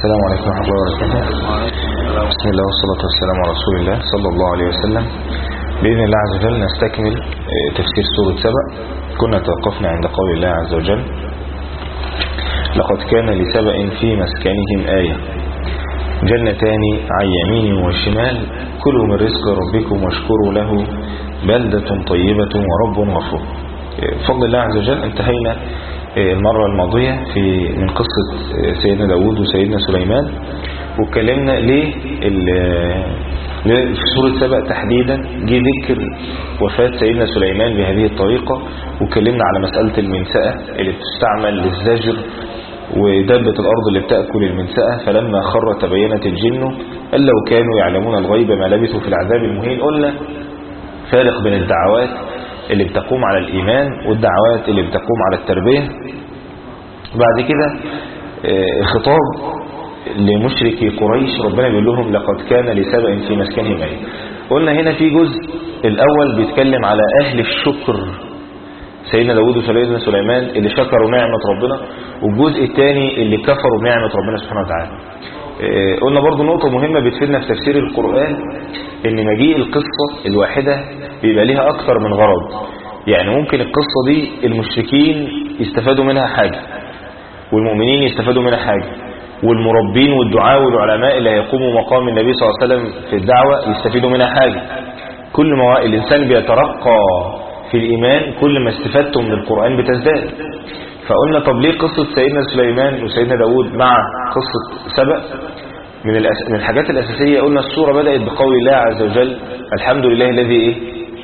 السلام عليكم ورحمة الله وبركاته. بسم الله والصلاة والسلام على رسول الله صلى الله عليه وسلم. بإذن الله عز وجل نستكمل تفسير سورة سبأ. كنا توقفنا عند قول الله عز وجل: لقد كان لسبأ في مسكنهم آية جنتان عن يمين وشمال كلوا من رزق ربكم واشكروا له بلدة طيبة ورب غفور. بفضل الله عز وجل انتهينا المرة الماضية من قصة سيدنا داود وسيدنا سليمان، واتكلمنا ليه في سورة سبأ تحديدا جه ذكر وفاة سيدنا سليمان بهذه الطريقة، واتكلمنا على مسألة المنسأة اللي بتستعمل للزجر ودابة الأرض اللي بتأكل المنسأة، فلما خر تبينت الجن أن لو كانوا يعلمون الغيب ما لبثوا في العذاب المهين. قلنا فارق بين الدعوات اللي بتقوم على الإيمان والدعوات اللي بتقوم على التربية. بعد كده خطاب لمشركي قريش، ربنا بيقول لهم: لقد كان لسبأ في مسكنهم آية. قلنا هنا في جزء الأول بيتكلم على أهل الشكر، سيدنا داود وسيدنا سليمان اللي شكروا نعمة ربنا، والجزء الثاني اللي كفروا بنعمة ربنا سبحانه وتعالى. قلنا برضو نقطة مهمة بتفيدنا في تفسير القرآن، ان مجيء القصة الواحدة بيبقى ليها اكتر من غرض. يعني ممكن القصة دي المشركين يستفادوا منها حاجة، والمؤمنين يستفادوا منها حاجة، والمربين والدعاء والعلماء اللي هيقوموا مقام النبي صلى الله عليه وسلم في الدعوة يستفيدوا منها حاجة. كل ما الإنسان بيترقى في الإيمان كل ما استفادته من القرآن بتزداد. فقلنا طب ليه قصة سيدنا سليمان وسيدنا داود مع قصة سبأ؟ من الحاجات الأساسية قلنا السورة بدأت بقول الله عز وجل: الحمد لله الذي إيه؟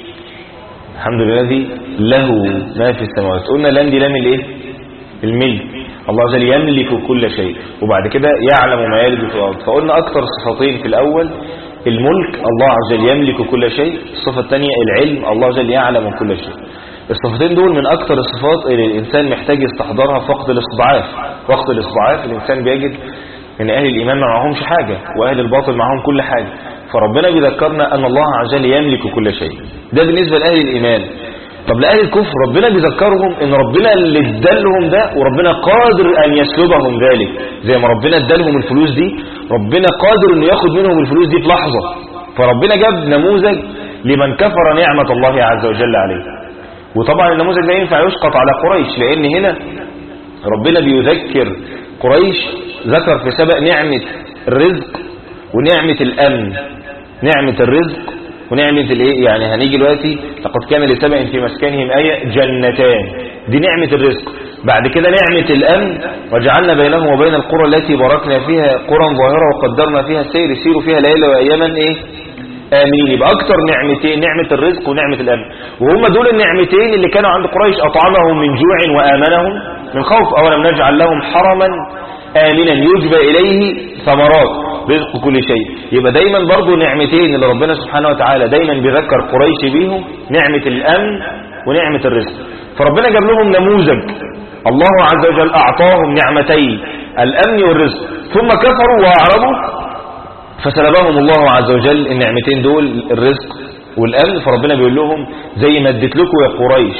الحمد لله الذي له ما في السماوات. قلنا لام دي لام الإيه؟ الملك. الله عز وجل يملك كل شيء، وبعد كده يعلم ما يلج في الأرض. فقلنا أكثر صفتين في الأول الملك، الله عز وجل يملك كل شيء. الصفة الثانية العلم، الله عز وجل يعلم كل شيء. الصفتين دول من أكثر الصفات اللي الإنسان محتاج يستحضرها في وقت الاستضعاف. وقت الاستضعاف الإنسان بيجد ان اهل الايمان ما معهمش حاجة واهل الباطل معهم كل حاجة، فربنا بيذكرنا ان الله عز وجل يملك كل شيء. ده بالنسبة لأهل الايمان. طب لأهل الكفر ربنا بيذكرهم ان ربنا اللي ادالهم ده، وربنا قادر ان يسلبهم ذلك. زي ما ربنا ادالهم الفلوس دي، ربنا قادر انه ياخد منهم الفلوس دي في لحظة. فربنا جاب نموذج لمن كفر نعمة الله عز وجل عليه. وطبعا النموذج ده ينفع يسقط على قريش، لان هنا ربنا بيذكر قريش، ذكر في سبأ نعمة الرزق ونعمة الأمن. نعمة الرزق ونعمة الايه؟ يعني هنيجي دلوقتي: لقد كان لسبأ في مسكنهم آية جنتان، دي نعمة الرزق. بعد كده نعمة الأمن: وجعلنا بينهم وبين القرى التي باركنا فيها قرى ظاهرة وقدرنا فيها السير يسيروا فيها ليلا وأياما ايه؟ آمين. يبقى أكتر نعمتين نعمة الرزق ونعمة الأمن، وهم دول النعمتين اللي كانوا عند قريش: أطعمهم من جوع وآمنهم من خوف. أولم نجعل لهم حرما آمنا يجبى إليه ثمرات رزق كل شيء. يبقى دايما برضو نعمتين اللي ربنا سبحانه وتعالى دايما بيذكر قريش بيهم: نعمة الأمن ونعمة الرزق. فربنا جاب لهم نموذج، الله عز وجل أعطاهم نعمتي الأمن والرزق، ثم كفروا وأعرضوا فسلبهم الله عز وجل النعمتين دول، الرزق والأمن. فربنا بيقول لهم: زي ما اديت لكم يا قريش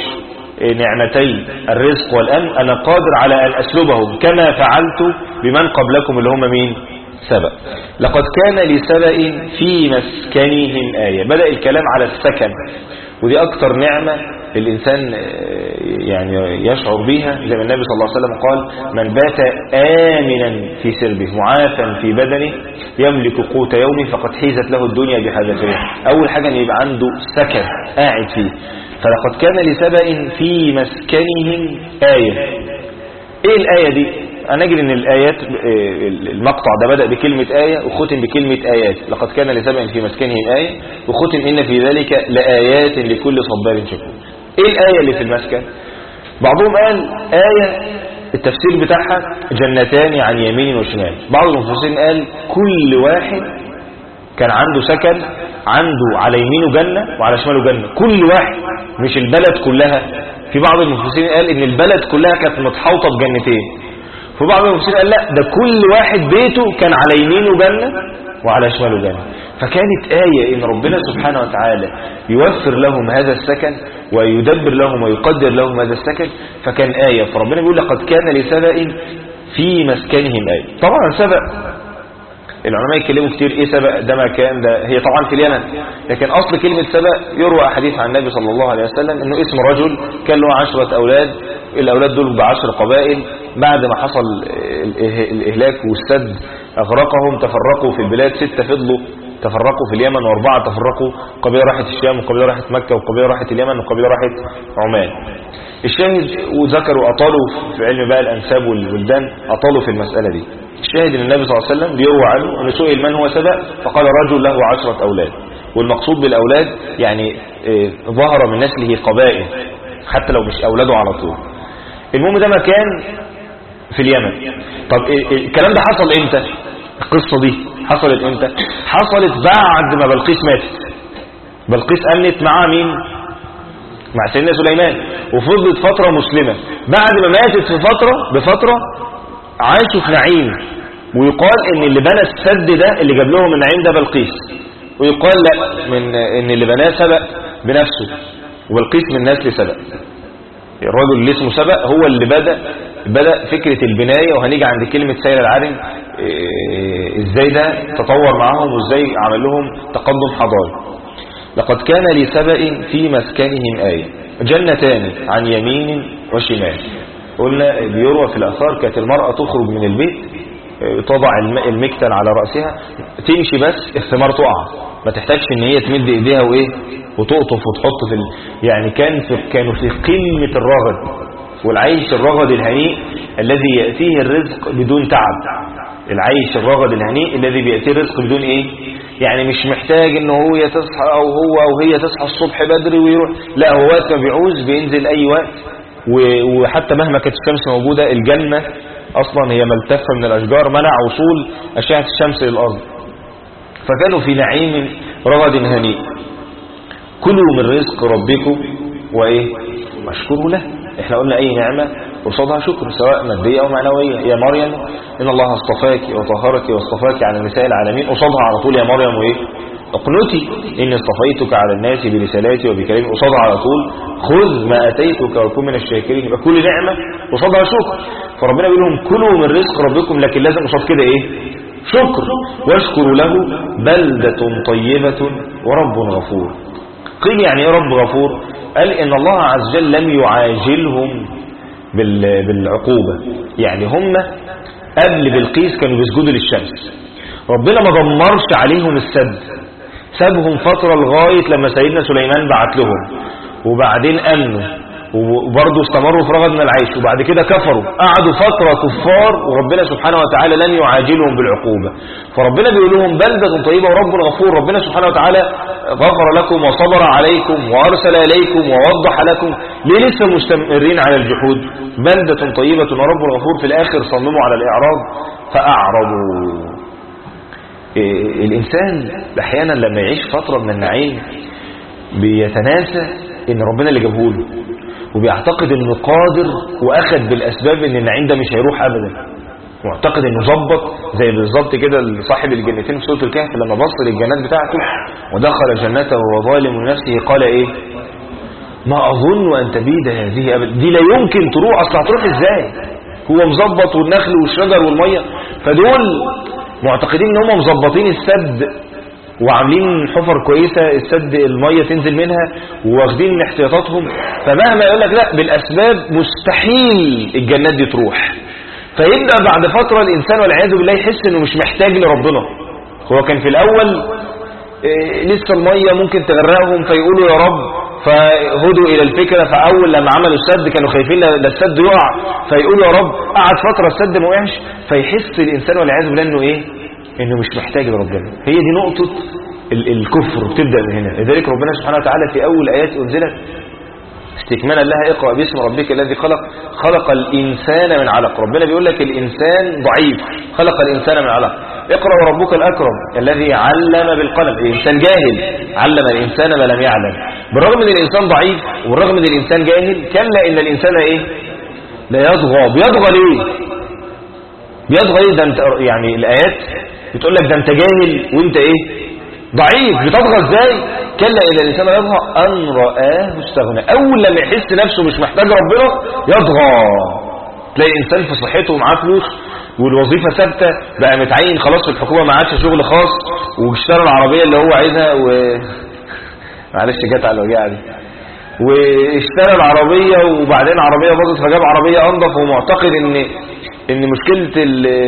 نعمتي الرزق والأمن، أنا قادر على أن أسلبهم كما فعلت بمن قبلكم اللي هم مين؟ سبأ. لقد كان لسبأ في مسكنهم آية. بدأ الكلام على السكن، ودي أكتر نعمة الإنسان يعني يشعر بيها. زي ما النبي صلى الله عليه وسلم قال: من بات آمنا في سربه معافا في بدنه يملك قوت يومه فقد حيزت له الدنيا بحذافيرها. أول حاجة أن يبقى عنده سكن قاعد فيه. فلقد كان لسبأ في مسكنهم آية. ايه الآية دي؟ هنجد ان الآيات، المقطع ده بدأ بكلمة آية وختم بكلمة آيات. لقد كان لسبأ في مسكنهم آية، وختم إن في ذلك لآيات لكل صبار شكور. ايه الآية اللي في المسكن؟ بعضهم قال آية التفسير بتاعها جنتان عن يمين وشمال. بعض المفسرين قال كل واحد كان عنده سكن، عنده على يمينه جنة وعلى شماله جنة، كل واحد، مش البلد كلها. في بعض المفسرين قال ان البلد كلها كانت متحوطة بجنتين. في بعض المفسرين قال لا، ده كل واحد بيته كان على يمينه جنة وعلى شماله جنة. فكانت آية ان ربنا سبحانه وتعالى يوفر لهم هذا السكن ويدبر لهم ويقدر لهم هذا السكن، فكان آية. فربنا بيقول: لقد كان لسبأ في مسكنهم آية. طبعا سبأ العلماء يتكلموا كتير ايه سبأ ده مكان ده، هي طبعا في اليمن، لكن اصل كلمة سبأ يروى حديث عن النبي صلى الله عليه وسلم انه اسم رجل كان له 10 اولاد، الاولاد دول ب10 قبائل، بعد ما حصل الاهلاك والسد اغرقهم تفرقوا في البلاد، 6 فضلوا تفرقوا في اليمن و4 تفرقوا، قبيلة راحت الشام وقبيلة راحت مكة وقبيلة راحت اليمن وقبيلة راحت عمان. الشاهد وذكروا أطالوا في علم بقى الأنساب والبلدان، أطالوا في المسألة دي. الشاهد ان النبي صلى الله عليه وسلم بيروى عنه أنه سئل من هو سبأ فقال رجل له 10 أولاد، والمقصود بالأولاد يعني ظهر من نسله قبائل حتى لو مش أولاده على طول. المهم ده مكان في اليمن. طب الكلام ده حصل امتى؟ القصة دي حصلت امتى؟ حصلت بعد ما بلقيس ماتت. بلقيس أمنت مع مين؟ مع سيدنا سليمان، وفضلت فترة مسلمة. بعد ما ماتت بفترة عاشوا في نعيم، ويقال ان اللي بنى السد ده اللي جاب لهم النعيم ده بلقيس، ويقال لا من ان اللي بناه سبأ بنفسه، وبلقيس من نسل سبأ. الرجل اللي اسمه سبأ هو اللي بدأ فكرة البناية، وهنيجي عند كلمة سيل العرم ازاي ده تطور معهم وازاي عمل لهم تقدم حضاري. لقد كان لسبأ في مسكنهم آية جنتان عن يمين وشمال. قلنا بيروى في الآثار كانت المرأة تخرج من البيت تضع المكتل على رأسها تمشي بس الثمار تقع، ما تحتاجش ان هي تمد ايديها وايه وتقطف وتحط يعني كانوا في قمة الرغد والعيش الرغد الهنيء الذي يأتيه الرزق بدون تعب. العيش الرغد الهنيء الذي بيأتيه الرزق بدون ايه، يعني مش محتاج ان هو تصحى او هي تصحى الصبح بدري ويروح، لا هو وقت ما بيعوز بينزل اي وقت. وحتى مهما كانت الشمس موجودة الجنة اصلا هي ملتفة من الاشجار منع وصول اشعة الشمس للارض، فكانوا في نعيم رغد هنيء. كلوا من رزق ربكم وايه واشكروا له. احنا قلنا اي نعمة قصادها شكر سواء مادية او معنوية. يا مريم ان الله اصطفاك وطهرك واصطفاك على نساء العالمين، قصادها على طول يا مريم وايه اقنتي اني اصطفيتك على الناس برسالاتي وبكلامي، قصادها على طول خذ ما اتيتك وكن من الشاكرين. يبقى كل نعمة قصادها شكر. فربنا بيقول لهم كلوا من رزق ربكم، لكن لازم قصاد كده ايه شكر. واشكروا له بلدة طيبة ورب غفور. قيل يعني ايه رب غفور؟ قال ان الله عز وجل لم يعاجلهم بالعقوبة، يعني هم قبل بلقيس كانوا بيسجدوا للشمس، ربنا ما دمرش عليهم السد، سابهم فترة لغاية لما سيدنا سليمان بعت لهم، وبعدين أمنوا وبرضه استمروا في رغد من العيش، وبعد كده كفروا قعدوا فترة كفار، وربنا سبحانه وتعالى لن يعاجلهم بالعقوبة. فربنا بيقول لهم بلدة طيبة ورب غفور. ربنا سبحانه وتعالى غفر لكم وصبر عليكم وأرسل إليكم ووضح لكم، ليه لسه مستمرين على الجحود؟ بلدة طيبة ورب غفور. في الآخر صمموا على الإعراض فأعرضوا. الإنسان أحيانا لما يعيش فترة من النعيم بيتناسى إن ربنا اللي جابه له، وبيعتقد إنه قادر وأخذ بالأسباب إن النعيم ده مش هيروح أبدا، معتقد إنه ظبط زي بالظبط كده صاحب الجنتين في سورة الكهف لما بص للجنات بتاعته ودخل جنته وهو ظالم لنفسه قال إيه ما أظن أن تبيد هذه أبدا. دي لا يمكن تروح، أصلا هتروح إزاي؟ هو مظبط والنخل والشجر والمية، فدول معتقدين ان هم مظبطين السد وعاملين حفر كويسة السد المية تنزل منها واخدين احتياطاتهم، فمهما يقول لك لا بالاسباب مستحيل الجنات دي تروح. فيبدأ بعد فترة الانسان والعياذ بالله يحس انه مش محتاج لربنا. هو كان في الاول لسه المية ممكن تغرقهم فيقولوا يا رب، فهدوا الى الفكرة. فاول لما عملوا السد كانوا خايفين لا السد يقع فيقولوا يا رب، قعد فترة السد ما وقعش، فيحس الانسان والعياذ بالله انه ايه انه مش محتاج لربنا. هي دي نقطة الكفر بتبدأ من هنا. لذلك ربنا سبحانه وتعالى في اول ايات انزلت استكمالا لها اقرأ باسم ربك الذي خلق الانسان من علق. ربنا بيقول لك الانسان ضعيف، خلق الانسان من علق. اقرأ وربك الأكرم الذي علم بالقلم. الإنسان جاهل علم الإنسان ما لم يعلم. بالرغم من الإنسان ضعيف وبالرغم من الإنسان جاهل، كلا إن الإنسان إيه لا يطغى. بيطغى ليه؟ بيطغى ليه؟ ده انت يعني الآيات بتقول لك ده انت جاهل وانت ايه ضعيف، بتطغى ازاي؟ كلا إن الإنسان يطغى أن رآه استغنى. أول لما يحس نفسه مش محتاج ربنا يطغى. تلاقي إنسان في صحته ومعاه فلوس والوظيفة ثابتة، بقى متعين خلاص في الحكومة، ما عادش شغل خاص، واشترى العربية اللي هو عايزها معلش جت على الوجاعة دي، واشترى العربية وبعدين عربية باظت فجاب عربية انضف، ومعتقد ان مشكلة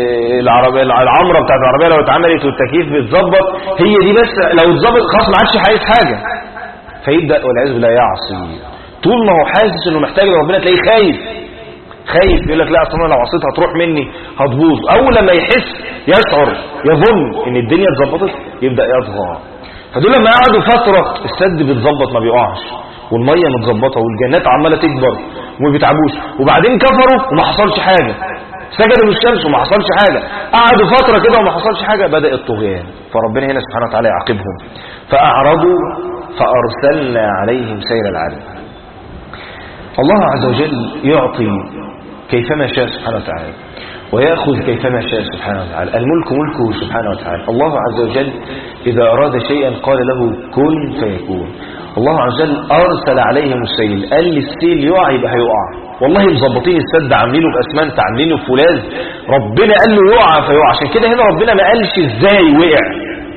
العمرة بتاعت العربية لو اتعملت والتكييف بيتظبط هي دي بس، لو اتظبط خلاص ما عادش عايز حاجة. فيبدأ والعياذ بالله يعصي، طول ما هو حاسس انه محتاج لربنا تلاقيه خايف يقول لك لا اصلا لو عصيت هتروح مني هتبوظ. اول لما يحس يشعر يظن ان الدنيا اتظبطت يبدأ يطغى. فدول لما قعدوا فترة السد بيتظبط ما بيقعش، والمية متظبطة والجنات عمالة تكبر وما بيتعبوش، وبعدين كفروا وما حصلش حاجة، سجدوا للشمس وما حصلش حاجة، قعدوا فترة كده وما حصلش حاجة، بدأ الطغيان. فربنا هنا سبحانه وتعالى يعاقبهم. فأعرضوا فأرسلنا عليهم سيل العرم. الله عز وجل يعطي كيفما شاء سبحانه وتعالى ويأخذ كيفما شاء سبحانه وتعالى، الملك ملكه سبحانه وتعالى. الله عز وجل إذا أراد شيئا قال له كن فيكون. الله عز وجل أرسل عليهم السيل، قال السيل يقع يبقى هيقع، والله مظبطين السد عاملينه بأسمنت عاملينه بفولاذ، ربنا قال له يقع فيقع. عشان كده هنا ربنا ما قالش ازاي وقع،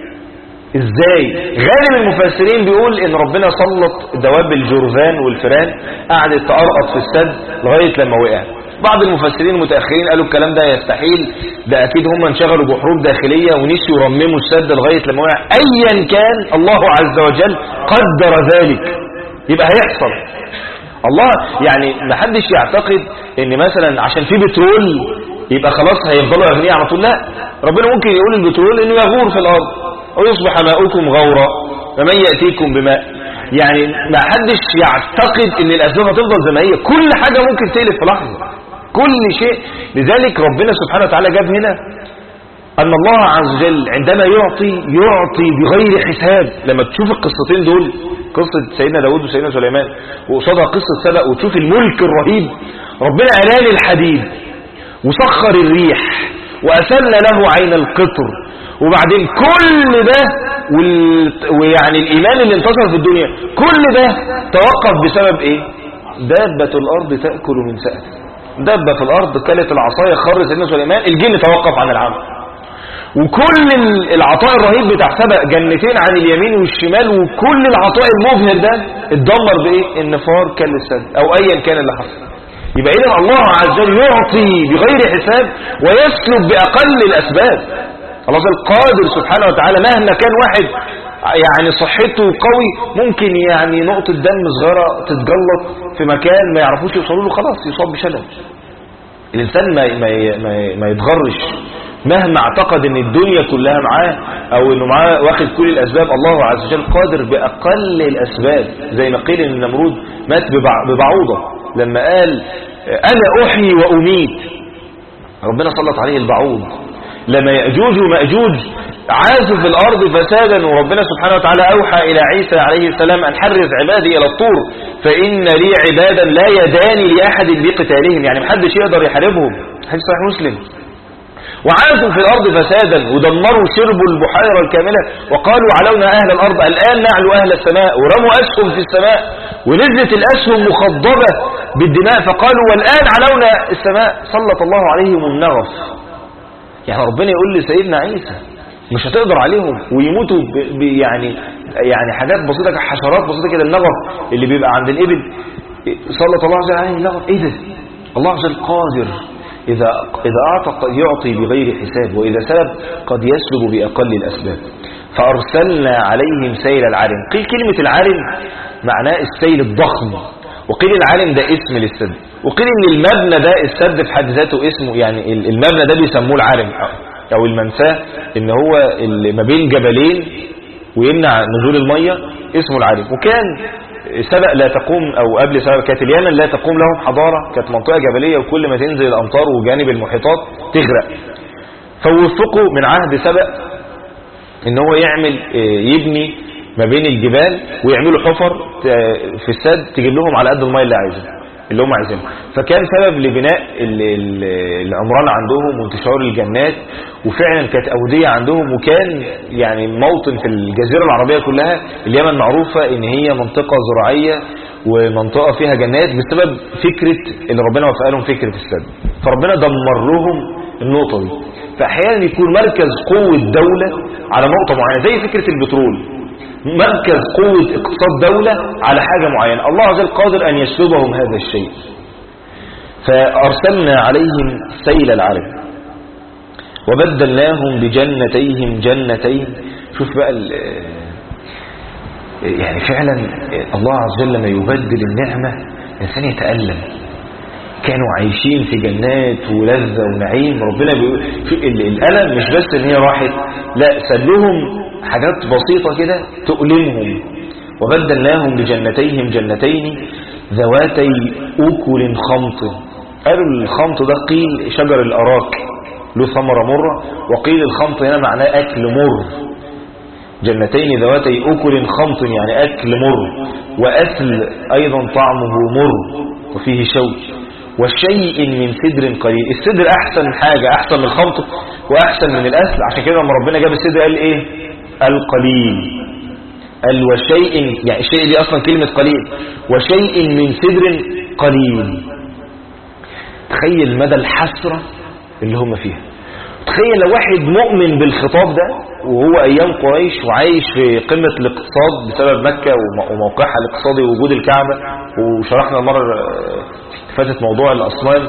ازاي. غالب المفسرين بيقول ان ربنا سلط دواب الجرذان والفئران قعدت تقرقط في السد لغاية لما وقع. بعض المفسرين المتأخرين قالوا الكلام ده يستحيل، ده اكيد هم انشغلوا بحروب داخلية ونسيوا يرمموا السد لغاية لما وقع. ايا كان الله عز وجل قدر ذلك، يبقى هيحصل. الله يعني ما حدش يعتقد ان مثلا عشان في بترول يبقى خلاص هيفضلوا اغنياء على طول، لا. ربنا ممكن يقول البترول انه يغور في الارض ويصبح ماؤكم غورا فمن يأتيكم بماء. يعني ما حدش يعتقد ان الاسباب هتفضل زي ما هي، كل حاجة ممكن تقلب في لحظة، كل شيء. لذلك ربنا سبحانه وتعالى جاب هنا ان الله عز وجل عندما يعطي بغير حساب. لما تشوف القصتين دول، قصة سيدنا داود وسيدنا سليمان وقصادها قصة سبأ، وتشوف الملك الرهيب، ربنا ألان الحديد وسخر الريح وأسل له عين القطر، وبعدين كل ده ويعني الإيمان اللي انتصر في الدنيا كل ده توقف بسبب ايه؟ دابة الأرض تأكل من سأته. دابة في الأرض كلت العصاية خر سيدنا سليمان، الجن توقف عن العمل. وكل العطاء الرهيب بتاع سبأ، جنتين عن اليمين والشمال، وكل العطاء المبهر ده اتدمر بايه؟ النفار كل السد او ايا كان اللي حصل. يبقى اذا الله عز وجل يعطي بغير حساب ويسلب باقل الاسباب. الله القادر سبحانه وتعالى مهما كان واحد يعني صحته قوي، ممكن يعني نقطة دم صغيرة تتجلط في مكان ما يعرفوش يوصلوا له، خلاص يصاب بشلل. الانسان ما يتغرش مهما اعتقد ان الدنيا كلها معاه او انه معاه واخد كل الاسباب. الله عز وجل قادر باقل الاسباب، زي ما قيل ان النمرود مات ببعوضة لما قال انا احيي واميت، ربنا سلط عليه البعوض. لما يأجوج ومأجوج عاشوا في الارض فسادا، وربنا سبحانه وتعالى اوحى الى عيسى عليه السلام ان حرز عبادي الى الطور فان لي عبادا لا يداني لاحد بقتالهم، يعني محدش يقدر يحاربهم. حديث صحيح مسلم. وعاشوا في الأرض فسادا ودمروا شربوا البحيرة الكاملة، وقالوا علونا أهل الأرض الآن نعلو أهل السماء، ورموا أسهم في السماء ونزلت الأسهم مخضبة بالدماء، فقالوا والآن علونا السماء سلط الله عليهم النغف. يعني ربنا يقول لسيدنا عيسى مش هتقدر عليهم ويموتوا يعني حاجات بسيطة، حشرات بسيطة كده، النغف اللي بيبقى عند الإبل سلط الله عز وجل عليه النغف. إيه ده؟ الله عز وجل قادر إذا أعطى قد يعطي بغير حساب، وإذا سلب قد يسلب بأقل الأسباب. فأرسلنا عليهم سيل العرم. قيل كلمة العرم معناه السيل الضخم، وقيل العرم ده اسم للسد، وقيل ان المبنى ده السد في حد ذاته اسمه، يعني المبنى ده بيسموه العرم أو المنفاه، ان هو اللي ما بين جبلين ويمنع نزول المية اسمه العرم. وكان سبأ لا تقوم، او قبل سبأ كانت اليمن لا تقوم لهم حضارة، كانت منطقة جبلية وكل ما تنزل الامطار وجانب المحيطات تغرق. فوفقوا من عهد سبأ ان هو يبني ما بين الجبال ويعملوا حفر في السد تجيب لهم على قد المية اللي هم عايزينها. فكان سبب لبناء العمران عندهم وانتشار الجنات، وفعلا كانت أودية عندهم، وكان يعني موطن في الجزيرة العربية كلها. اليمن معروفة ان هي منطقة زراعية ومنطقة فيها جنات بسبب فكرة اللي ربنا وفق لهم فكرة السد. فربنا دمر لهم النقطة دي. فأحيانا يكون مركز قوة دولة على نقطة معينة، زي فكرة البترول، مركز قوة اقتصاد دولة على حاجة معينة، الله عز وجل قادر أن يسلبهم هذا الشيء. فأرسلنا عليهم سيل العرم وبدلناهم بجنتيهم جنتين. شوف بقى يعني فعلا الله عز وجل لما يبدل النعمة الإنسان يتألم. كانوا عايشين في جنات ولذة ونعيم، ربنا بيقول الألم مش بس ان هي راحت، لا سلهم حاجات بسيطة كده تؤلمهم. وبدلناهم بجنتيهم جنتين ذواتي أكل خمط. قالوا الخمط ده قيل شجر الأراك له ثمرة مرة، وقيل الخمط هنا معناه أكل مر. جنتين ذواتي أكل خمط يعني أكل مر، وأثل أيضا طعمه مر وفيه شوك، وشيء من سدر قليل. السدر أحسن حاجة، أحسن من الخمط وأحسن من الأثل. عشان كده لما ربنا جاب السدر قال إيه؟ القليل. قال وشيء، يعني الشيء دي أصلا كلمة قليل، وشيء من سدر قليل. تخيل مدى الحسرة اللي هم فيها. تخيل لو واحد مؤمن بالخطاب ده وهو أيام قريش وعايش في قمة الاقتصاد بسبب مكة وموقعها الاقتصادي ووجود الكعبة. وشرحنا المرة فاتت موضوع الأصنام،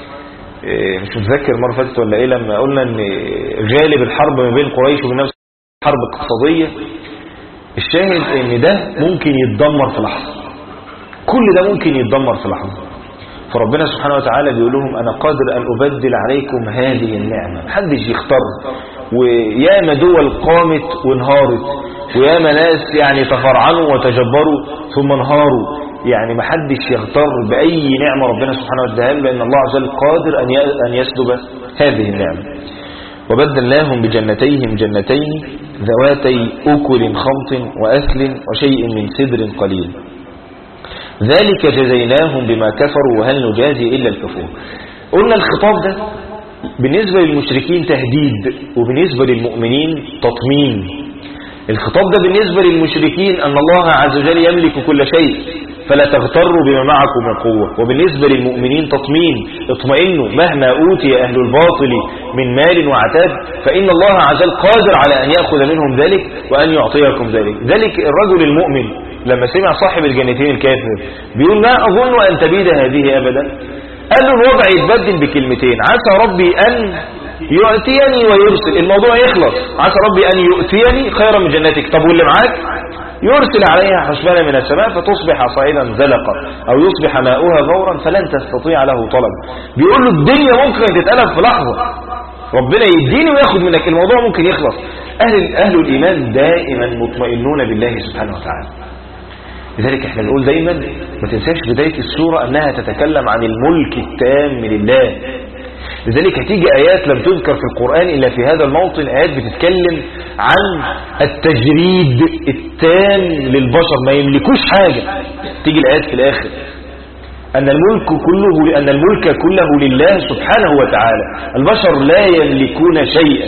مش متذكر مرة فاتت ولا إيه، لما قلنا أن غالب الحرب ما بين قريش وبين نفس حرب اقتصادية. الشاهد أن ده ممكن يتدمر في لحظة، كل ده ممكن يتدمر في لحظة. فربنا سبحانه وتعالى بيقول لهم أنا قادر أن أبدل عليكم هذه النعمة. محدش يختار. وياما دول قامت وانهارت، وياما ناس يعني تفرعنوا وتجبروا ثم انهاروا. يعني محدش يغتر بأي نعمة ربنا سبحانه وتعالى، لأن الله عز وجل قادر أن يسلب هذه النعمة. وبدلناهم بجنتيهم جنتين ذواتي أكل خمط وأثل وشيء من سدر قليل ذلك جزيناهم بما كفروا وهل نجازي إلا الكفور. قلنا الخطاب ده بالنسبة للمشركين تهديد، وبالنسبة للمؤمنين تطمين. الخطاب ده بالنسبة للمشركين أن الله عز وجل يملك كل شيء فلا تغتروا بما معكم من قوة، وبالنسبة للمؤمنين تطمين، اطمئنوا مهما أوتي أهل الباطل من مال وعتاب فإن الله عز وجل قادر على أن يأخذ منهم ذلك وأن يعطيكم ذلك. ذلك الرجل المؤمن لما سمع صاحب الجنتين الكافر بيقول ما أظن أن تبيد هذه أبدا. قال له الوضع يتبدل بكلمتين، عسى ربي أن يؤتيني ويرسل، الموضوع يخلص. عسى ربي أن يؤتيني خيرا من جنتك. طب واللي معاك؟ يرسل عليها حسبانا من السماء فتصبح صعيدا زلقا أو يصبح ماؤها غورا فلن تستطيع له طلب. بيقول له الدنيا ممكن تتقلب في لحظة، ربنا يديني وياخد منك، الموضوع ممكن يخلص. أهل الإيمان دائما مطمئنون بالله سبحانه وتعالى. لذلك احنا نقول دايما ما تنساش بداية السورة أنها تتكلم عن الملك التام لله. لذلك هتيجي آيات لم تذكر في القرآن إلا في هذا الموطن، آيات بتتكلم عن التجريد التام للبشر، ما يملكوش حاجة. تيجي الآيات في الآخر أن الملك كله لله سبحانه وتعالى، البشر لا يملكون شيئا،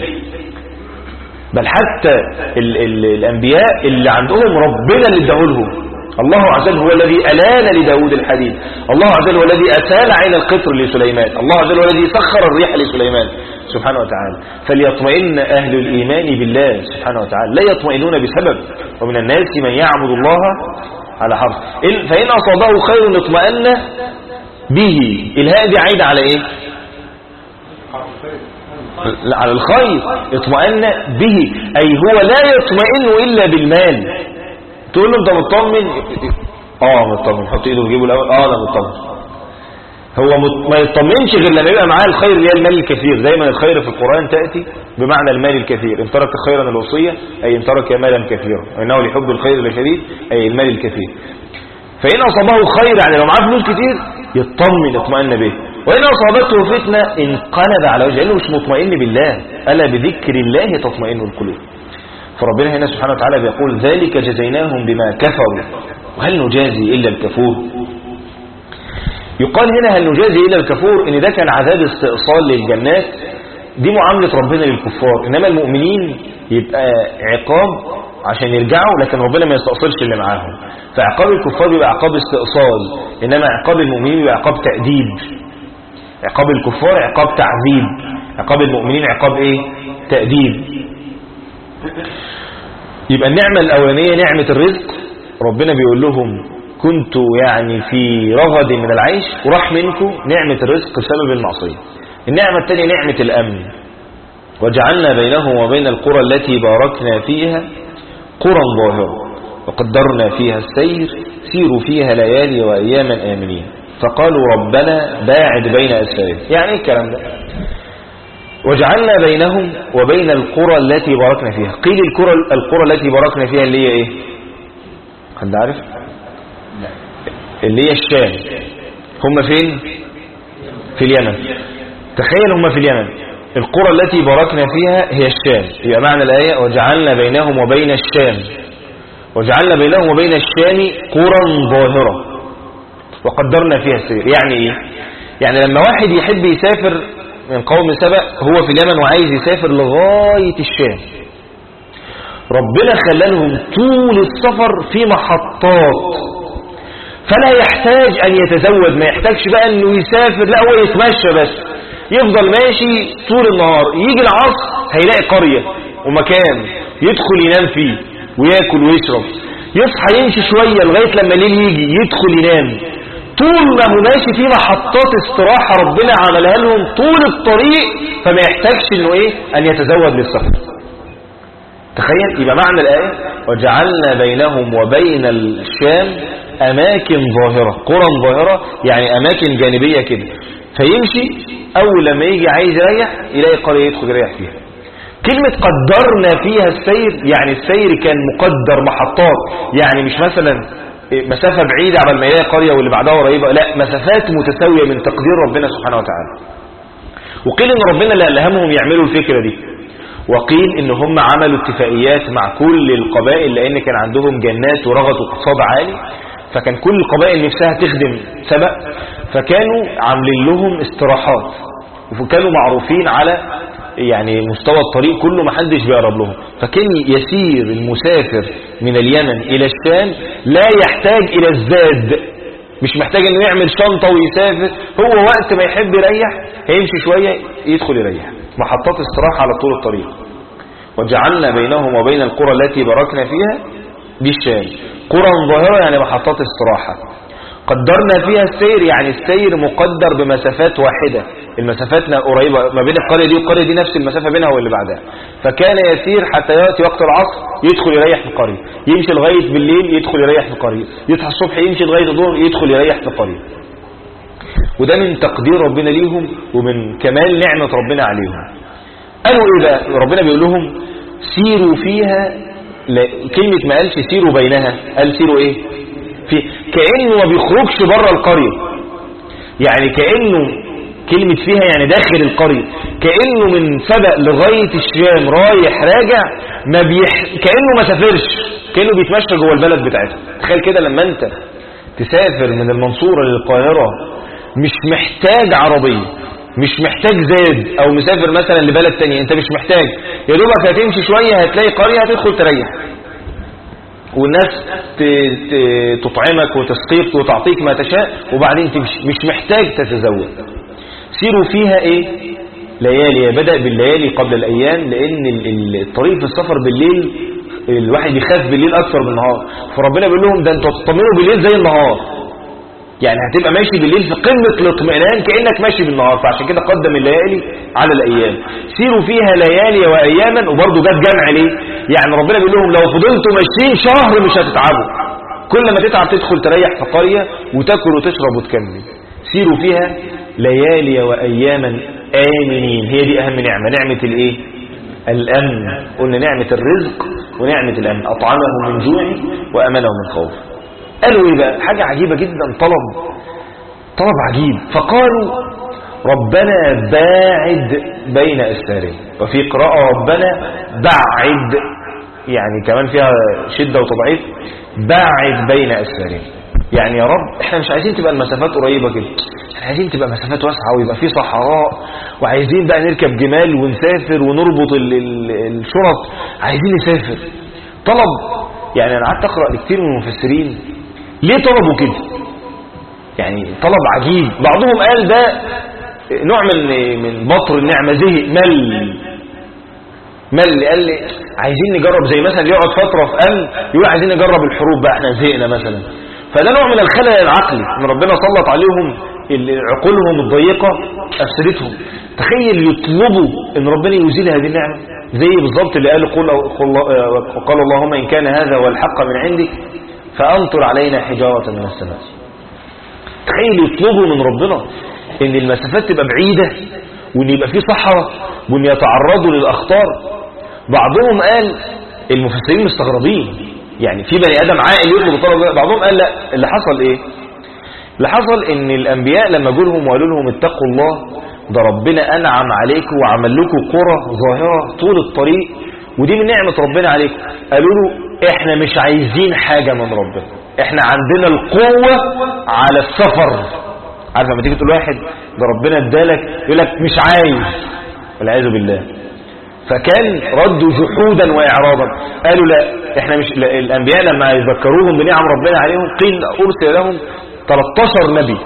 بل حتى الأنبياء اللي عندهم ربنا اللي اداهولهم. الله عز وجل هو الذي ألان لداود الحديد، الله عز وجل هو الذي أسال عين القطر لسليمان، الله عز وجل هو الذي سخر الريح لسليمان سبحانه وتعالى. فليطمئن أهل الإيمان بالله سبحانه وتعالى، لا يطمئنون بسبب. ومن الناس من يعبد الله على حرف، فإن أصابه خير اطمأن به. الهاء دي عايدة على إيه؟ على الخير. اطمأن به أي هو لا يطمئن إلا بالمال. تقول له انت مطمن؟ مطمن. حط ايده في جيبه الاول، انا مطمن. هو ما يطمنش غير لما يبقى معاه الخير اللي هي المال الكثير. دايما الخير في القرآن تأتي بمعنى المال الكثير. ان ترك خيرا الوصية اي ان ترك مالا كثيرا، انه لحب الخير لشديد اي المال الكثير. فإن أصابه خير يعني لو معاه فلوس كتير يطمن اطمئن به، وإن أصابته فتنة انقلب على وجهه لأنه مش مطمئن بالله. ألا بذكر الله تطمئن القلوب. فربنا هنا سبحانه وتعالى بيقول ذلك جزيناهم بما كفروا وهل نجازي إلا الكفور. يقال هنا هل نجازي إلا الكفور إن ده كان عذاب استئصال للجنات، دي معاملة ربنا للكفار. إنما المؤمنين يبقى عقاب عشان يرجعوا، لكن ربنا ما يستأصلش اللي معاهم. فعقاب الكفار يبقى عقاب استئصال، إنما عقاب المؤمنين يبقى عقاب تأديب. عقاب الكفار عقاب تعذيب، عقاب المؤمنين عقاب ايه؟ تأديب. يبقى النعمة الأولانية نعمة الرزق، ربنا بيقول لهم كنتوا يعني في رغد من العيش وراح منكم نعمة الرزق بسبب المعصية. النعمة الثانية نعمة الأمن، وجعلنا بينهم وبين القرى التي باركنا فيها قرى ظاهرة وقدرنا فيها السير سيروا فيها ليالي وأياما آمنين فقالوا ربنا باعد بين أسفارهم. يعني ايه الكلام ده؟ وجعلنا بينهم وبين القرى التي باركنا فيها. قيل القرى التي باركنا فيها اللي هي ايه؟ حد عارف؟ اللي هي الشام. هم فين؟ في اليمن. تخيل هم في اليمن، القرى التي باركنا فيها هي الشام. يبقى معنى الآية وجعلنا بينهم وبين الشام، وجعلنا بينهم وبين الشام قرى ظاهرة وقدرنا فيها السير. يعني ايه؟ يعني لما واحد يحب يسافر من قوم سبأ، هو في اليمن وعايز يسافر لغاية الشام، ربنا خلالهم طول السفر في محطات، فلا يحتاج أن يتزود، ما يحتاجش بقى أنه يسافر، لا هو يتمشى بس، يفضل ماشي طول النهار، يجي العصر هيلاقي قرية ومكان يدخل ينام فيه ويأكل ويشرب، يصحى يمشي شوية لغاية لما الليل يجي يدخل ينام. طول ما هو ماشي في محطات استراحة ربنا عملها لهم طول الطريق، فما يحتاجش انه ايه ان يتزود للسفر. تخيل. يبقى معنى الآية وجعلنا بينهم وبين الشام اماكن ظاهرة، قرى ظاهرة يعني اماكن جانبية كده، فيمشي اول لما يجي عايز يريح يلاقي قرية يدخل يريح فيها. كلمة قدرنا فيها السير يعني السير كان مقدر محطات، يعني مش مثلا مسافة بعيدة على ما يلاقي قرية واللي بعدها قريبة، لا مسافات متساوية من تقدير ربنا سبحانه وتعالى. وقيل ان ربنا اللي ألهمهم يعملوا الفكرة دي، وقيل ان هم عملوا اتفاقيات مع كل القبائل لان كان عندهم جنات ورغد واقتصاد عالي، فكان كل القبائل نفسها تخدم سبأ، فكانوا عاملين لهم استراحات، وكانوا معروفين على يعني مستوى الطريق كله محدش بيقرب لهم، فكان يسير المسافر من اليمن إلى الشام لا يحتاج إلى الزاد، مش محتاج انه يعمل شنطة ويسافر، هو وقت ما يحب يريح هيمشي شوية يدخل يريح، محطات استراحة على طول الطريق. وجعلنا بينهم وبين القرى التي باركنا فيها دي الشام، قرى ظاهرة يعني محطات استراحة. قدرنا فيها السير يعني السير مقدر بمسافات واحدة، المسافات قريبة ما بين القرية دي والقرية دي نفس المسافة بينها واللي بعدها، فكان يسير حتى يأتي وقت العصر يدخل يريح في القرية، يمشي لغاية بالليل يدخل يريح في القرية، يصحى الصبح يمشي لغاية الظهر يدخل يريح في القرية. وده من تقدير ربنا ليهم ومن كمال نعمة ربنا عليهم. قالوا ايه بقى؟ ربنا بيقول لهم سيروا فيها، كلمة ما قالش سيروا بينها، قال سيروا ايه؟ كأنه ما بيخرجش بره القرية، يعني كأنه كلمة فيها يعني داخل القرية، كأنه من سبأ لغاية الشام رايح راجع، كأنه ما سافرش، كأنه بيتمشى جوه البلد بتاعته. تخيل كده لما انت تسافر من المنصورة للقاهرة مش محتاج عربية، مش محتاج زاد، او مسافر مثلا لبلد تانية انت مش محتاج، يا دوبك هتمشي شوية هتلاقي قرية هتدخل تريح، والناس تطعمك وتسقيك وتعطيك ما تشاء وبعدين تمشي، مش محتاج تتزود. سيروا فيها ايه؟ ليالي، بدأ بالليالي قبل الأيام، لأن الطريق في السفر بالليل الواحد يخاف بالليل أكثر من النهار، فربنا بيقول لهم ده انتوا تطمنوا بالليل زي النهار، يعني هتبقى ماشي بالليل في قمة الاطمئنان كأنك ماشي بالنهار، فعشان كده قدم الليالي على الأيام. سيروا فيها ليالي وأياما، وبرضه جت جمع ليه؟ يعني ربنا بيقول لهم لو فضلتوا ماشيين شهر مش هتتعبوا، كل ما تتعب تدخل تريح في قرية وتاكل وتشرب وتكمل. سيروا فيها ليالي وأياما آمنين، هي دي أهم نعمة، نعمة الإيه؟ الأمن. قلنا نعمة الرزق ونعمة الأمن، أطعمهم من جوع وأمنهم من خوف. قالوا إيه بقى؟ حاجة عجيبة جدا، طلب عجيب، فقالوا ربنا باعد بين أسفارهم، وفي قراءة ربنا بعد، يعني كمان فيها شدة وتضعيف، باعد بين أسفارهم، يعني يا رب احنا مش عايزين تبقى المسافات قريبة كده، احنا عايزين تبقى مسافات واسعة ويبقى في صحراء، وعايزين بقى نركب جمال ونسافر ونربط الشرط، عايزين نسافر. طلب، يعني انا قعدت اقرأ لكتير من المفسرين ليه طلبوا كده، يعني طلب عجيب. بعضهم قال ده نوع من بطر النعمة، زهق، مل، قال لي عايزين نجرب، زي مثلا يقعد فترة في أمن يقول عايزين نجرب الحروب بقى، احنا زهقنا مثلا. فده نوع من الخلل العقلي ان ربنا سلط عليهم عقولهم الضيقة أفسدتهم. تخيل يطلبوا ان ربنا يزيل هذه النعمة، زي بالظبط اللي قال اللهم إن كان هذا هو الحق من عندك فأمطر علينا حجارة من السماء. تخيل يطلبوا من ربنا ان المسافات تبقى بعيدة، وان يبقى فيه صحراء، وان يتعرضوا للأخطار. بعضهم قال، المفسرين مستغربين، يعني في بني آدم عاقل يطلب الطلب. بعضهم قال لا، اللي حصل ايه؟ اللي حصل ان الأنبياء لما جولهم وقالوا لهم اتقوا الله، ده ربنا أنعم عليكم وعمل لكم قرى ظاهرة طول الطريق، ودي من نعمة ربنا عليكم. قالوا له احنا مش عايزين حاجة من ربنا، احنا عندنا القوة على السفر. عارف لما تيجي تقول واحد ده ربنا ادالك، يقول لك مش عايز، والعياذ بالله. فكان ردوا جحودا وإعراضا، قالوا لا احنا مش، الأنبياء لما يذكروهم بنعم ربنا عليهم قيل أرسل لهم 13 نبي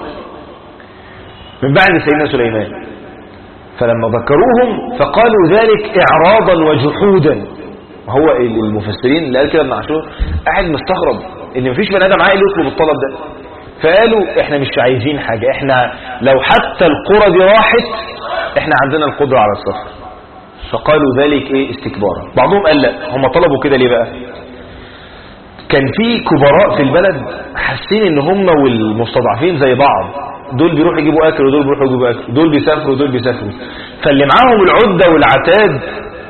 من بعد سيدنا سليمان، فلما ذكروهم فقالوا ذلك إعراضا وجحودا. هو المفسرين اللي قال كده ابن عاشور قاعد مستغرب ان مفيش بني ادم عاقل يطلب الطلب ده. فقالوا احنا مش عايزين حاجة، احنا لو حتى القرى دي راحت احنا عندنا القدرة على السفر. فقالوا ذلك ايه؟ استكبارا. بعضهم قال لا، هم طلبوا كده ليه بقى؟ كان في كبراء في البلد حاسين ان هم والمستضعفين زي بعض، دول بيروحوا يجيبوا اكل ودول بيروحوا يجيبوا اكل، دول بيسافروا ودول بيسافروا. فاللي معاهم العدة والعتاد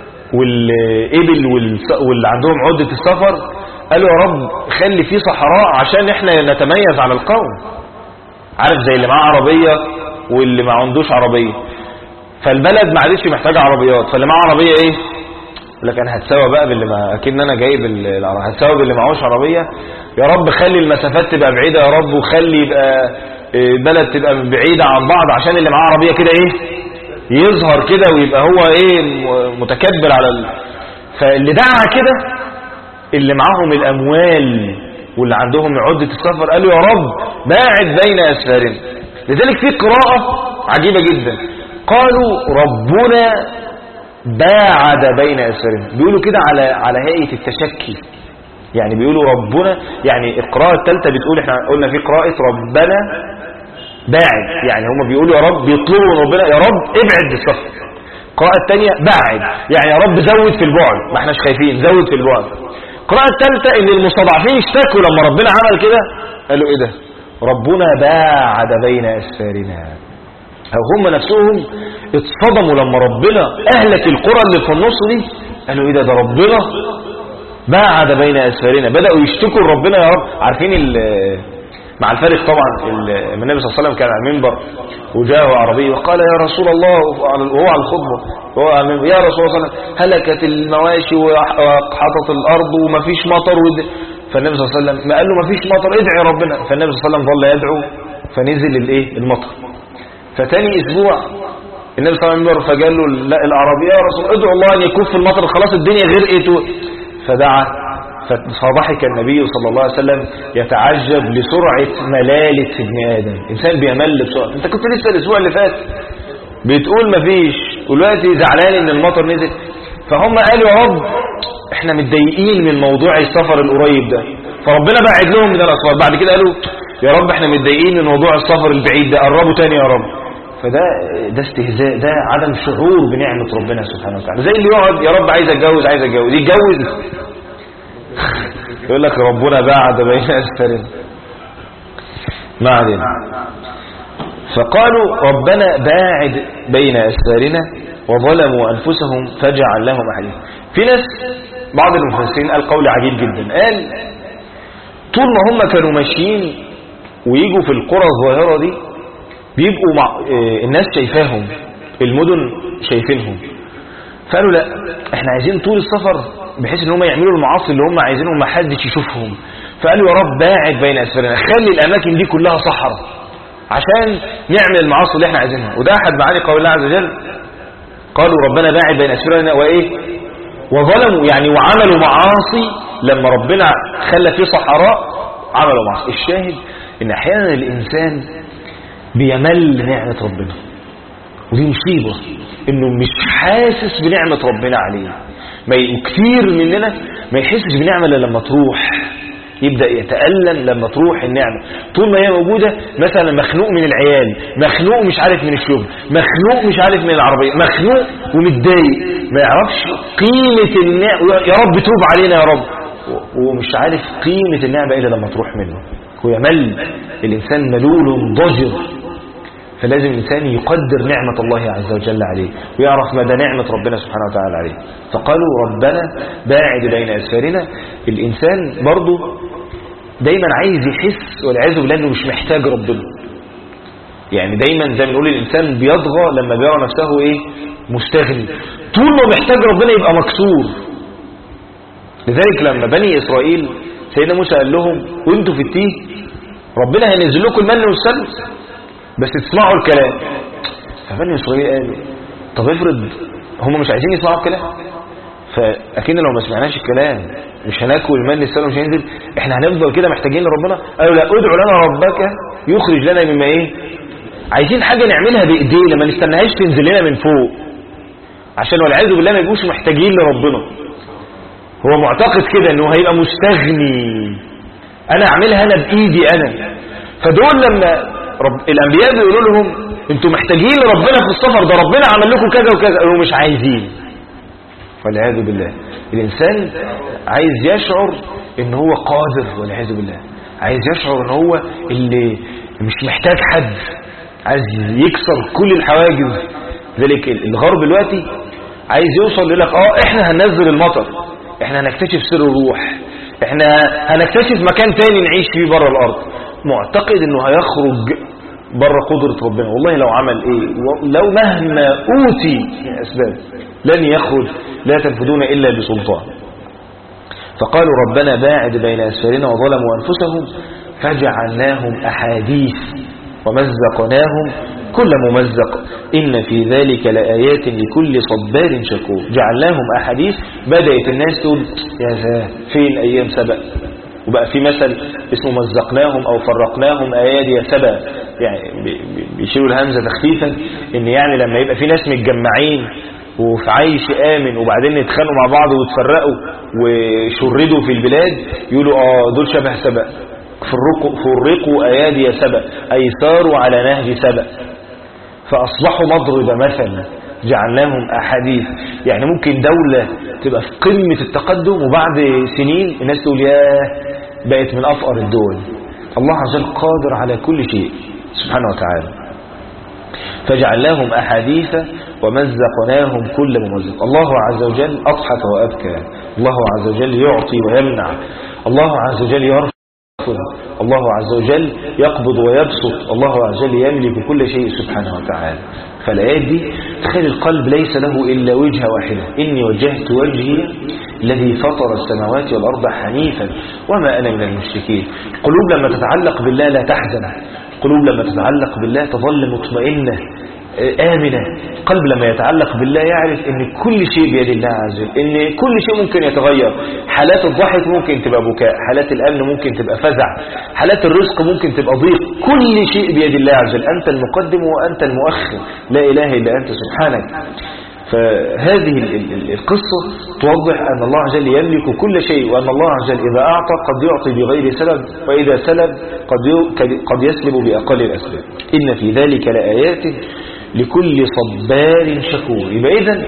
والإبل واللي عندهم عدة السفر قالوا يا رب خلي فيه صحراء عشان احنا نتميز على القوم. عارف زي اللي معاه عربية واللي ما عندوش عربية، فالبلد ما عادش محتاجة عربيات، فاللي معاه عربية ايه؟ لك انا هتساوى بقى باللي ما اكن انا جايب العربية، هتساوى باللي معهوش عربية. يا رب خلي المسافات تبقى بعيدة يا رب، وخلي يبقى البلد تبقى بعيدة عن بعض عشان اللي معاه عربية كده ايه يظهر كده ويبقى هو ايه متكبر على فاللي دعا كده اللي معاهم الاموال واللي عندهم عدة السفر قالوا يا رب باعد بين اسفارنا. لذلك في قراءة عجيبة جدا، قالوا ربنا باعد بين اسفارنا، بيقولوا كده على هيئة التشكي، يعني بيقولوا ربنا، يعني القراءة الثالثة بتقول، احنا قلنا في قراءة ربنا باعد، يعني هم بيقولوا يا رب، بيطلبوا من ربنا يا رب ابعد السفر. القراءة الثانية باعد، يعني يا رب زود في البعد، ما احناش خايفين، زود في البعد. القراءة الثالثة ان المستضعفين اشتكوا لما ربنا عمل كده، قالوا ايه ده؟ ربنا باعد بين اسفارنا. هم نفسهم اتصدموا لما ربنا اهلك القرى اللي في النص دي، قالوا ايه ده ربنا باعد بين اسفارنا. بدأوا يشتكوا ربنا يا رب. عارفين مع الفارق طبعا، النبي صلى الله عليه وسلم كان على المنبر وجاءه عربي وقال يا رسول الله، وهو على الخطبة، يا رسول الله هلكت المواشي وحطت الأرض ومفيش مطر فالنبي صلى الله عليه وسلم ما قال له مفيش مطر ادعي ربنا، فالنبي صلى الله عليه وسلم ظل يدعو فنزل المطر. فتاني اسبوع النبي صلى الله عليه وسلم فقال له لا، الأعرابي يا رسول ادعو الله ان يكف المطر، خلاص الدنيا غرقت. فدعا، فضحك النبي صلى الله عليه وسلم يتعجب لسرعة ملالة ابن آدم. إنسان بيمل بسرعة. انت كنت لسه الأسبوع اللي فات بتقول مفيش، ودلوقتي زعلان ان المطر نزل. فهم قالوا يا رب احنا متضايقين من موضوع السفر القريب ده، فربنا بعد لهم من الأسفار. بعد كده قالوا يا رب احنا متضايقين من موضوع السفر البعيد ده، قربوا تاني يا رب. ده استهزاء، ده عدم شعور بنعمة ربنا سبحانه وتعالى. زي اللي يقعد يا رب عايز اتجوز يتجوز يقول لك ربنا باعد بين اسفارنا. ما علينا. فقالوا ربنا باعد بين اسفارنا وظلموا انفسهم فاجعل لهم احاديث. في ناس، بعض المفسرين قال قول عجيب جدا، قال طول ما هم كانوا ماشيين ويجوا في القرى الظاهرة دي بيبقوا الناس شايفاهم، المدن شايفينهم، فقالوا لا احنا عايزين طول السفر بحيث ان هم يعملوا المعاصي اللي هم عايزينهم ما حدش يشوفهم. فقالوا يا رب باعد بين اسفارنا، خلي الاماكن دي كلها صحراء عشان نعمل المعاصي اللي احنا عايزينها. وده احد معاني قول الله عز وجل، قالوا ربنا باعد بين اسفارنا وايه وظلموا، يعني وعملوا معاصي. لما ربنا خلى فيه صحراء عملوا معاصي. الشاهد ان احيانا الانسان بيمل نعمة ربنا، ودي مصيبة انه مش حاسس بنعمة ربنا عليه. وكثير مننا ما يحسش بنعمة الا لما تروح، يبدأ يتألم لما تروح النعمة. طول ما هي موجودة مثلا مخنوق من العيال، مخنوق مش عارف من الشغل، مخنوق مش عارف من العربية، مخنوق ومتضايق، ما يعرفش قيمة النعمة. يا رب توب علينا يا رب، ومش عارف قيمة النعمة إلا لما تروح منه. هو يمل، الإنسان ملول ضجر. فلازم الإنسان يقدر نعمة الله عز وجل عليه ويعرف مدى نعمة ربنا سبحانه وتعالى عليه. فقالوا ربنا باعد بين أسفارنا. الإنسان برضو دايما عايز يحس والعياذ بالله انه مش محتاج ربنا. يعني دايما زي ما نقول الإنسان بيضغى لما بيرى نفسه ايه؟ مستغني. طول ما محتاج ربنا يبقى مكسور. لذلك لما بني إسرائيل سيدنا موسى قال لهم وانتوا في التيه ربنا هينزل لكم المن والسلوى بس تسمعوا الكلام. فبني إسرائيل قالوا طب افرض هم مش عايزين يسمعوا الكلام، فأكيد لو ما سمعناش الكلام مش هناكل المن السلوى مش هينزل، احنا هنفضل كده محتاجين لربنا. قالوا لا، ادعوا لنا ربك يخرج لنا مما ايه، عايزين حاجة نعملها بايدينا ما نستناهاش تنزل لنا من فوق، عشان والعياذ بالله ما يبقوش محتاجين لربنا. هو معتقد كده انه هيبقى مستغني، انا اعملها انا بايدي انا. فدول لما الانبياء بيقولوا لهم انتوا محتاجين لربنا في السفر ده، ربنا عمل لكم كذا وكذا، قالوا مش عايزين. والعياذ بالله الانسان عايز يشعر ان هو قادر، والعياذ بالله عايز يشعر ان هو اللي مش محتاج حد، عايز يكسر كل الحواجز. ذلك الغرب دلوقتي عايز يوصل يقول لك احنا هننزل المطر، احنا هنكتشف سر الروح، احنا هنكتشف مكان تاني نعيش فيه بره الارض. معتقد انه هيخرج بره قدرة ربنا. والله لو عمل ايه، لو مهما اوتي من اسباب لن يخرج، لا تنفذون الا بسلطان. فقالوا ربنا باعد بين اسفارنا وظلموا انفسهم فجعلناهم احاديث ومزقناهم كل ممزق إن في ذلك لآيات لكل صبار شكور. جعلناهم أحاديث، بدأت الناس تقول يا فين أيام سبأ، وبقى في مثل اسمه مزقناهم أو فرقناهم أيادي سبأ، يعني بيشيروا الهمزة تخفيفا إن يعني لما يبقى في ناس متجمعين وفي عيش آمن وبعدين يتخانقوا مع بعض وتفرقوا وشردوا في البلاد يقولوا دول شبه سبأ. فرقوا أيادي سبأ أي ساروا على نهج سبأ فأصبحوا مضرب مثلا. جعلناهم أحاديث، يعني ممكن دولة تبقى في قمة التقدم وبعد سنين الناس تقول ياه بقت من أفقر الدول. الله عز وجل قادر على كل شيء سبحانه وتعالى. فجعلناهم أحاديث ومزقناهم كل ممزق. الله عز وجل أضحك وأبكى، الله عز وجل يعطي ويمنع، الله عز وجل يرفع، الله عز وجل يقبض ويبسط، الله عز وجل يملك كل شيء سبحانه وتعالى. فالآيات دي تخيل القلب ليس له إلا وجهة واحدة، إني وجهت وجهي الذي فطر السماوات والأرض حنيفا وما أنا من المشركين. القلوب لما تتعلق بالله لا تحزن، القلوب لما تتعلق بالله تظل مطمئنة آمنة. القلب لما يتعلق بالله يعرف ان كل شيء بيد الله عز وجل، ان كل شيء ممكن يتغير. حالات الضحك ممكن تبقى بكاء، حالات الأمن ممكن تبقى فزع، حالات الرزق ممكن تبقى ضيق، كل شيء بيد الله عز وجل. أنت المقدم وأنت المؤخر، لا إله إلا أنت سبحانك. فهذه القصة توضح أن الله عز وجل يملك كل شيء، وأن الله عز وجل إذا أعطى قد يعطي بغير سبب، وإذا سلب قد يسلب بأقل الأسباب. إن في ذلك لآيات لكل صبار شكور. يبقى إذن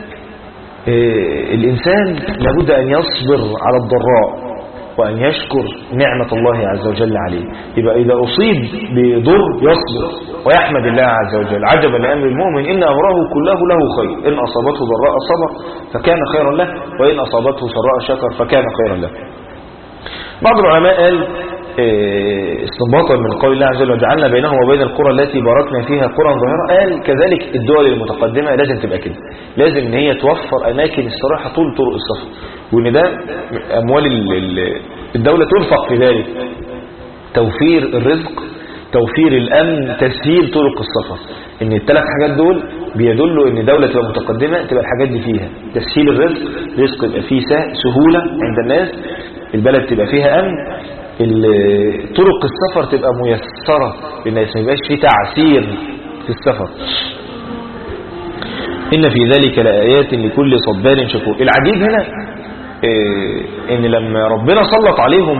الإنسان لابد أن يصبر على الضراء وأن يشكر نعمة الله عز وجل عليه. يبقى إذا أصيب بضر يصبر ويحمد الله عز وجل. عجبا لأمر المؤمن إن أمره كله له خير، إن أصابته ضراء صبر فكان خيرا له، وإن أصابته سراء شكر فكان خيرا له. بعض العلماء قال استنباطا من قول الله عز وجل وجعلنا بينهم وبين القرى التي باركنا فيها قرى ظاهرة، قال كذلك الدول المتقدمة لازم تبقى كده، لازم ان هي توفر اماكن استراحة طول طرق السفر، وان ده اموال الدولة تنفق في ذلك، توفير الرزق، توفير الامن، تسهيل طرق السفر. ان الثلاث حاجات دول بيدلوا ان دولة تبقى متقدمة تبقى الحاجات دي فيها تسهيل الرزق، رزق يبقى فيه سهولة عند الناس، البلد تبقى فيها امن، طرق السفر تبقى ميسرة للناس، ما يبقاش فيه تعسير في السفر. إن في ذلك لآيات لكل صبار شكور. العجيب هنا إن لما ربنا سلط عليهم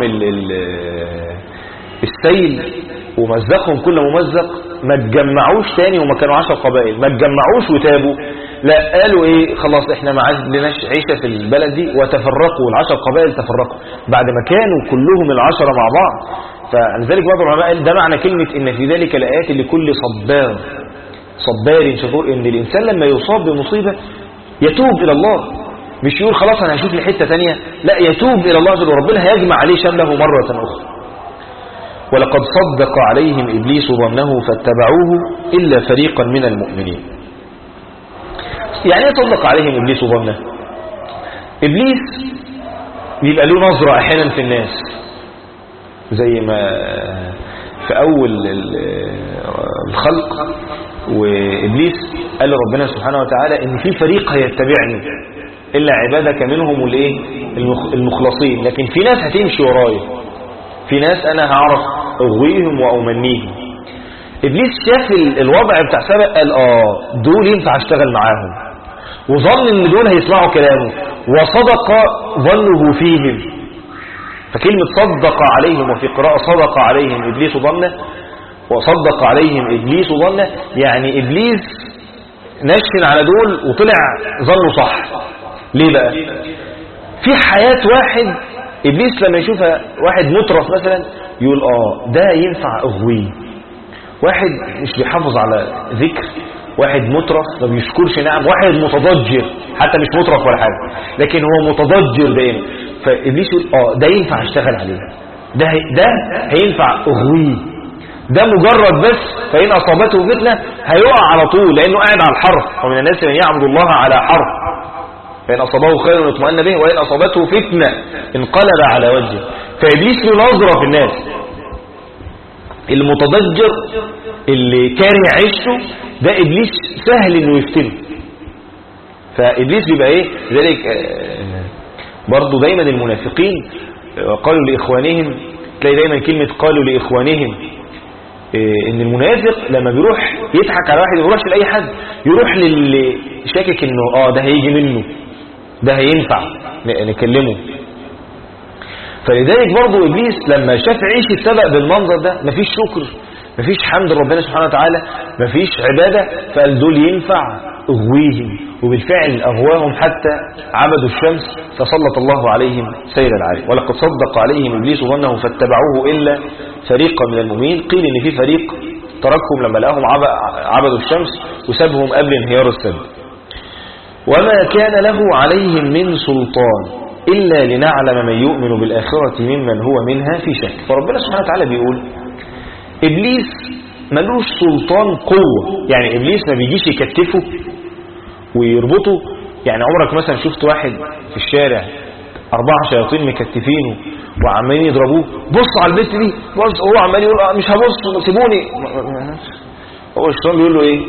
السيل ومزقهم كل ممزق ما تجمعوش تاني، وما كانوا 10 قبائل، ما تجمعوش وتابوا، لا قالوا ايه خلاص احنا ما عندناش عيشة في البلد دي، وتفرقوا ال10 قبائل تفرقوا بعد ما كانوا كلهم ال10 مع بعض. فلذلك بعض العلماء قال ده معنى كلمة إن في ذلك لآيات لكل صبار شكور، إن الإنسان لما يصاب بمصيبة يتوب إلى الله، مش يقول خلاص أنا هشوف لي حتة تانية، لا يتوب إلى الله جل وربنا هيجمع عليه شمله مرة أخرى. ولقد صدق عليهم إبليس ظنه فاتبعوه إلا فريقا من المؤمنين. يعني ايه صدق عليهم إبليس ظنه؟ إبليس بيبقى له نظرة أحيانا في الناس، زي ما في أول الخلق وإبليس قال ربنا سبحانه وتعالى إن في فريق هيتبعني إلا عبادك منهم المخلصين، لكن في ناس هتمشي ورايا، في ناس أنا هعرف أغويهم وأمنيهم. إبليس شاف الوضع بتاع سبق قال دول ينفع اشتغل معاهم، وظن إن دول هيسمعوا كلامه، وصدق ظنه فيهم. فكلمة صدق عليهم، وفي قراءة صدق عليهم إبليس ظنه، وصدق عليهم إبليس ظنه، يعني إبليس نشن على دول وطلع ظنه صح. ليه بقى؟ في حياة واحد إبليس لما يشوف واحد مترف مثلا يقول ده ينفع أغويه، واحد مش بيحافظ على ذكر، واحد مترف ما بيشكرش نعم، واحد متضجر حتى مش مترف ولا حاجة لكن هو متضجر دائما، فإبليس يقول ده ينفع اشتغل عليه، ده هينفع أغويه، ده مجرد بس فإن أصابته فتنة هيقع على طول لأنه قاعد على الحرف، ومن الناس من يعبد الله على حرف، فإن أصابه خير اطمأن به وإن أصابته فتنة انقلب على وجهه. فإبليس له نظرة في الناس، المتضجر اللي كاره عيشه ده إبليس سهل إنه يفتنه. فإبليس بيبقى إيه ذلك برضو دايما المنافقين قالوا لإخوانهم، تلاقي دايما كلمة قالوا لإخوانهم، إن المنافق لما بيروح يضحك على واحد ما يروحش لأي حد، يروح للي شاكك إنه ده هيجي منه، ده هينفع نكلمه. فلذلك برضو إبليس لما شاف عيش السبق بالمنظر ده مفيش شكر، مفيش حمد ربنا سبحانه وتعالى، مفيش عبادة، فقال دول ينفع أغويهم، وبالفعل أغواهم حتى عبدوا الشمس فسلط الله عليهم سيل العرم. ولقد صدق عليهم إبليس ظنه فاتبعوه إلا فريقا من المؤمنين. قيل إن في فريق تركهم لما لقاهم عبدوا الشمس وسابهم قبل انهيار السد. وما كان له عليهم من سلطان إلا لنعلم من يؤمن بالآخرة ممن هو منها في شك. فربنا سبحانه وتعالى بيقول إبليس ملوش سلطان قوة، يعني إبليس ما بيجيش يكتفه ويربطه. يعني عمرك مثلا شفت واحد في الشارع 4 شياطين مكتفينه وعمالين يضربوه، بص على البنت دي، بص، هو عمال يقول مش هبص سيبوني، هو الشيطان بيقول له ايه؟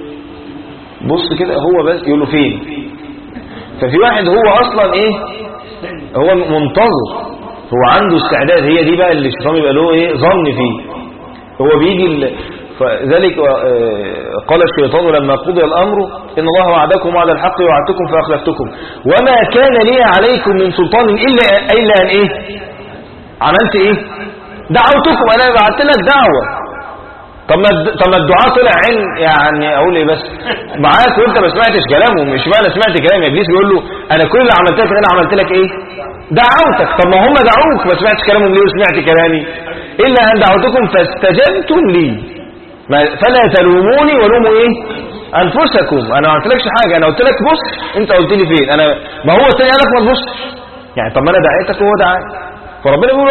بص كده، هو بس يقول له فين؟ ففي واحد هو اصلا ايه، هو منتظر، هو عنده استعداد، هي دي بقى اللي الشيطان يبقى له ايه ظن فيه، هو بيجي فذلك قال الشيطان لما قضي الأمر إن الله وعدكم وعد الحق وعدتكم فأخلفتكم وما كان لي عليكم من سلطان إلا أن إيه عملت إيه دعوتكم، أنا بعت لك دعوة. طب ما الدعاء طلع يعني أقول إيه بس معاك وإنت ما سمعتش كلامه، مش معنى سمعت كلام إبليس بيقول له أنا كل اللي عملت لك أنا عملت لك إيه دعوتك. طب ما هم دعوك ما سمعتش كلامهم ليه وسمعت كلامي؟ إلا أن دعوتكم فاستجبتم لي فلا تلوموني ولوموا ايه انفسكم، انا ما قلتلكش حاجه، انا قلت لك بص انت قلت لي فين، انا ما هو الثاني قال لك ما تبص، يعني طب ما انا دعيتك وهو دعاني. فربنا بيقول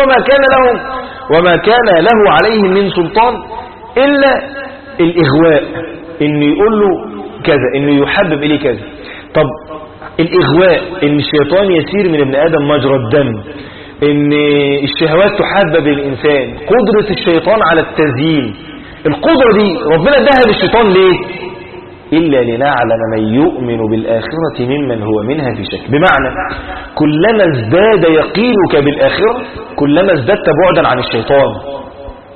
وما كان له عليهم من سلطان الا الاغواء، انه يقول له كذا، انه يحبب اليه كذا. طب الاغواء ان الشيطان يسير من ابن ادم مجرى الدم، ان الشهوات تحبب الانسان، قدره الشيطان على التزيين، القدرة دي ربنا اداها للشيطان ليه؟ إلا لنعلم من يؤمن بالآخرة ممن هو منها في شك. بمعنى كلما ازداد يقينك بالآخرة كلما ازددت بعدا عن الشيطان.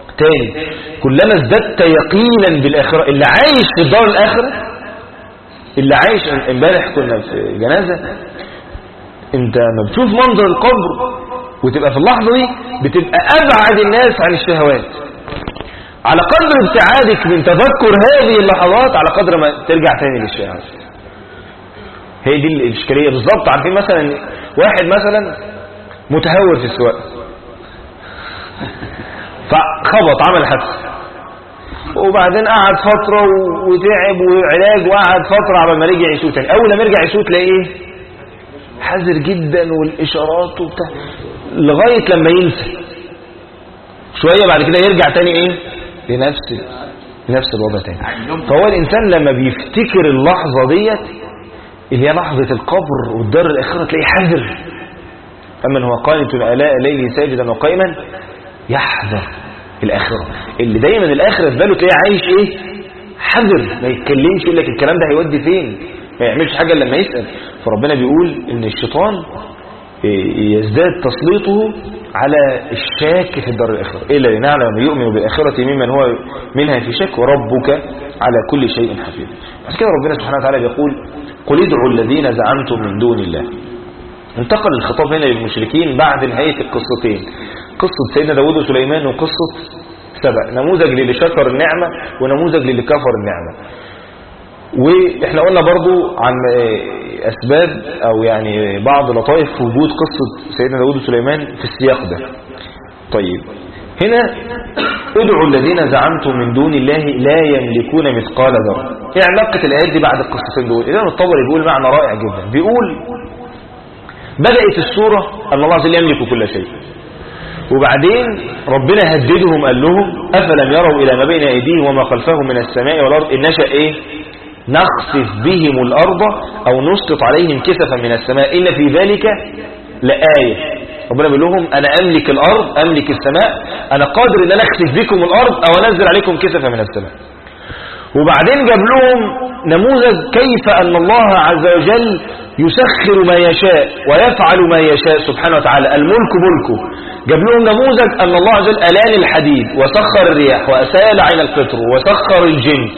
تاني، كلما ازددت يقينا بالآخرة، اللي عايش في الدار الآخرة اللي عايش امبارح كنا في جنازة، انت لما بتشوف منظر القبر وتبقى في اللحظة دي بتبقى أبعد الناس عن الشهوات. على قدر ابتعادك من تذكر هذه اللحظات على قدر ما ترجع تاني للشهوات. هي دي الإشكالية بالظبط. عارفين مثلا واحد مثلا متهور في السواقة فخبط عمل حادثة، وبعدين قعد فترة وتعب وعلاج، وقعد فترة على ما رجع يسوق تاني. أول ما يرجع يسوق تلاقيه ايه؟ حذر جدا والإشارات وبتاع، لغاية لما ينسى شوية بعد كده يرجع تاني ايه؟ لنفس الوضع تاني. فهو الإنسان لما بيفتكر اللحظة ديت اللي هي لحظة القبر والدار الآخرة تلاقيه حذر. أمن هو قانت آلاء الليل ساجدا وقائما يحذر الآخرة. اللي دايما الآخرة في باله تلاقيه عايش ايه؟ حذر، ما يتكلمش، يقول لك الكلام ده هيودي فين، ما يعملش حاجة لما يسأل. فربنا بيقول ان الشيطان يزداد تسليطه على الشاك في الدار الآخرة، إلا لنعلم من يؤمن بالآخرة ممن هو منها في شك وربك على كل شيء حفيظ. عشان كده ربنا سبحانه وتعالى بيقول قل ادعوا الذين زعمتم من دون الله. انتقل الخطاب هنا للمشركين بعد نهاية القصتين، قصة سيدنا داود وسليمان وقصة سبأ، نموذج للي شكر النعمة ونموذج للي كفر النعمة. واحنا قلنا برضو عن أسباب أو يعني بعض لطائف في وجود قصة سيدنا داود وسليمان في السياق ده. طيب هنا ادعوا الذين زعمتم من دون الله لا يملكون مثقال ذرة. ايه علاقة الآيات دي بعد القصتين دول؟ الإمام الطبري بيقول معنى رائع جدا، بيقول بدأت السورة أن الله عز وجل يملك كل شيء، وبعدين ربنا هددهم قال لهم أفلم يروا إلى ما بين أيديهم وما خلفهم من السماء والأرض إن نشأ إيه؟ نخسف بهم الأرض أو نسقط عليهم كسفا من السماء إن في ذلك لآية. ربنا بيقول لهم أنا أملك الأرض، أملك السماء، أنا قادر أن أنا أخسف بكم الأرض أو أنزل عليكم كسفا من السماء. وبعدين جاب لهم نموذج كيف أن الله عز وجل يسخر ما يشاء ويفعل ما يشاء سبحانه وتعالى، الملك ملكه. جاب لهم نموذج أن الله عز وجل ألان الحديد وسخر الرياح وأسال عين القطر وسخر الجن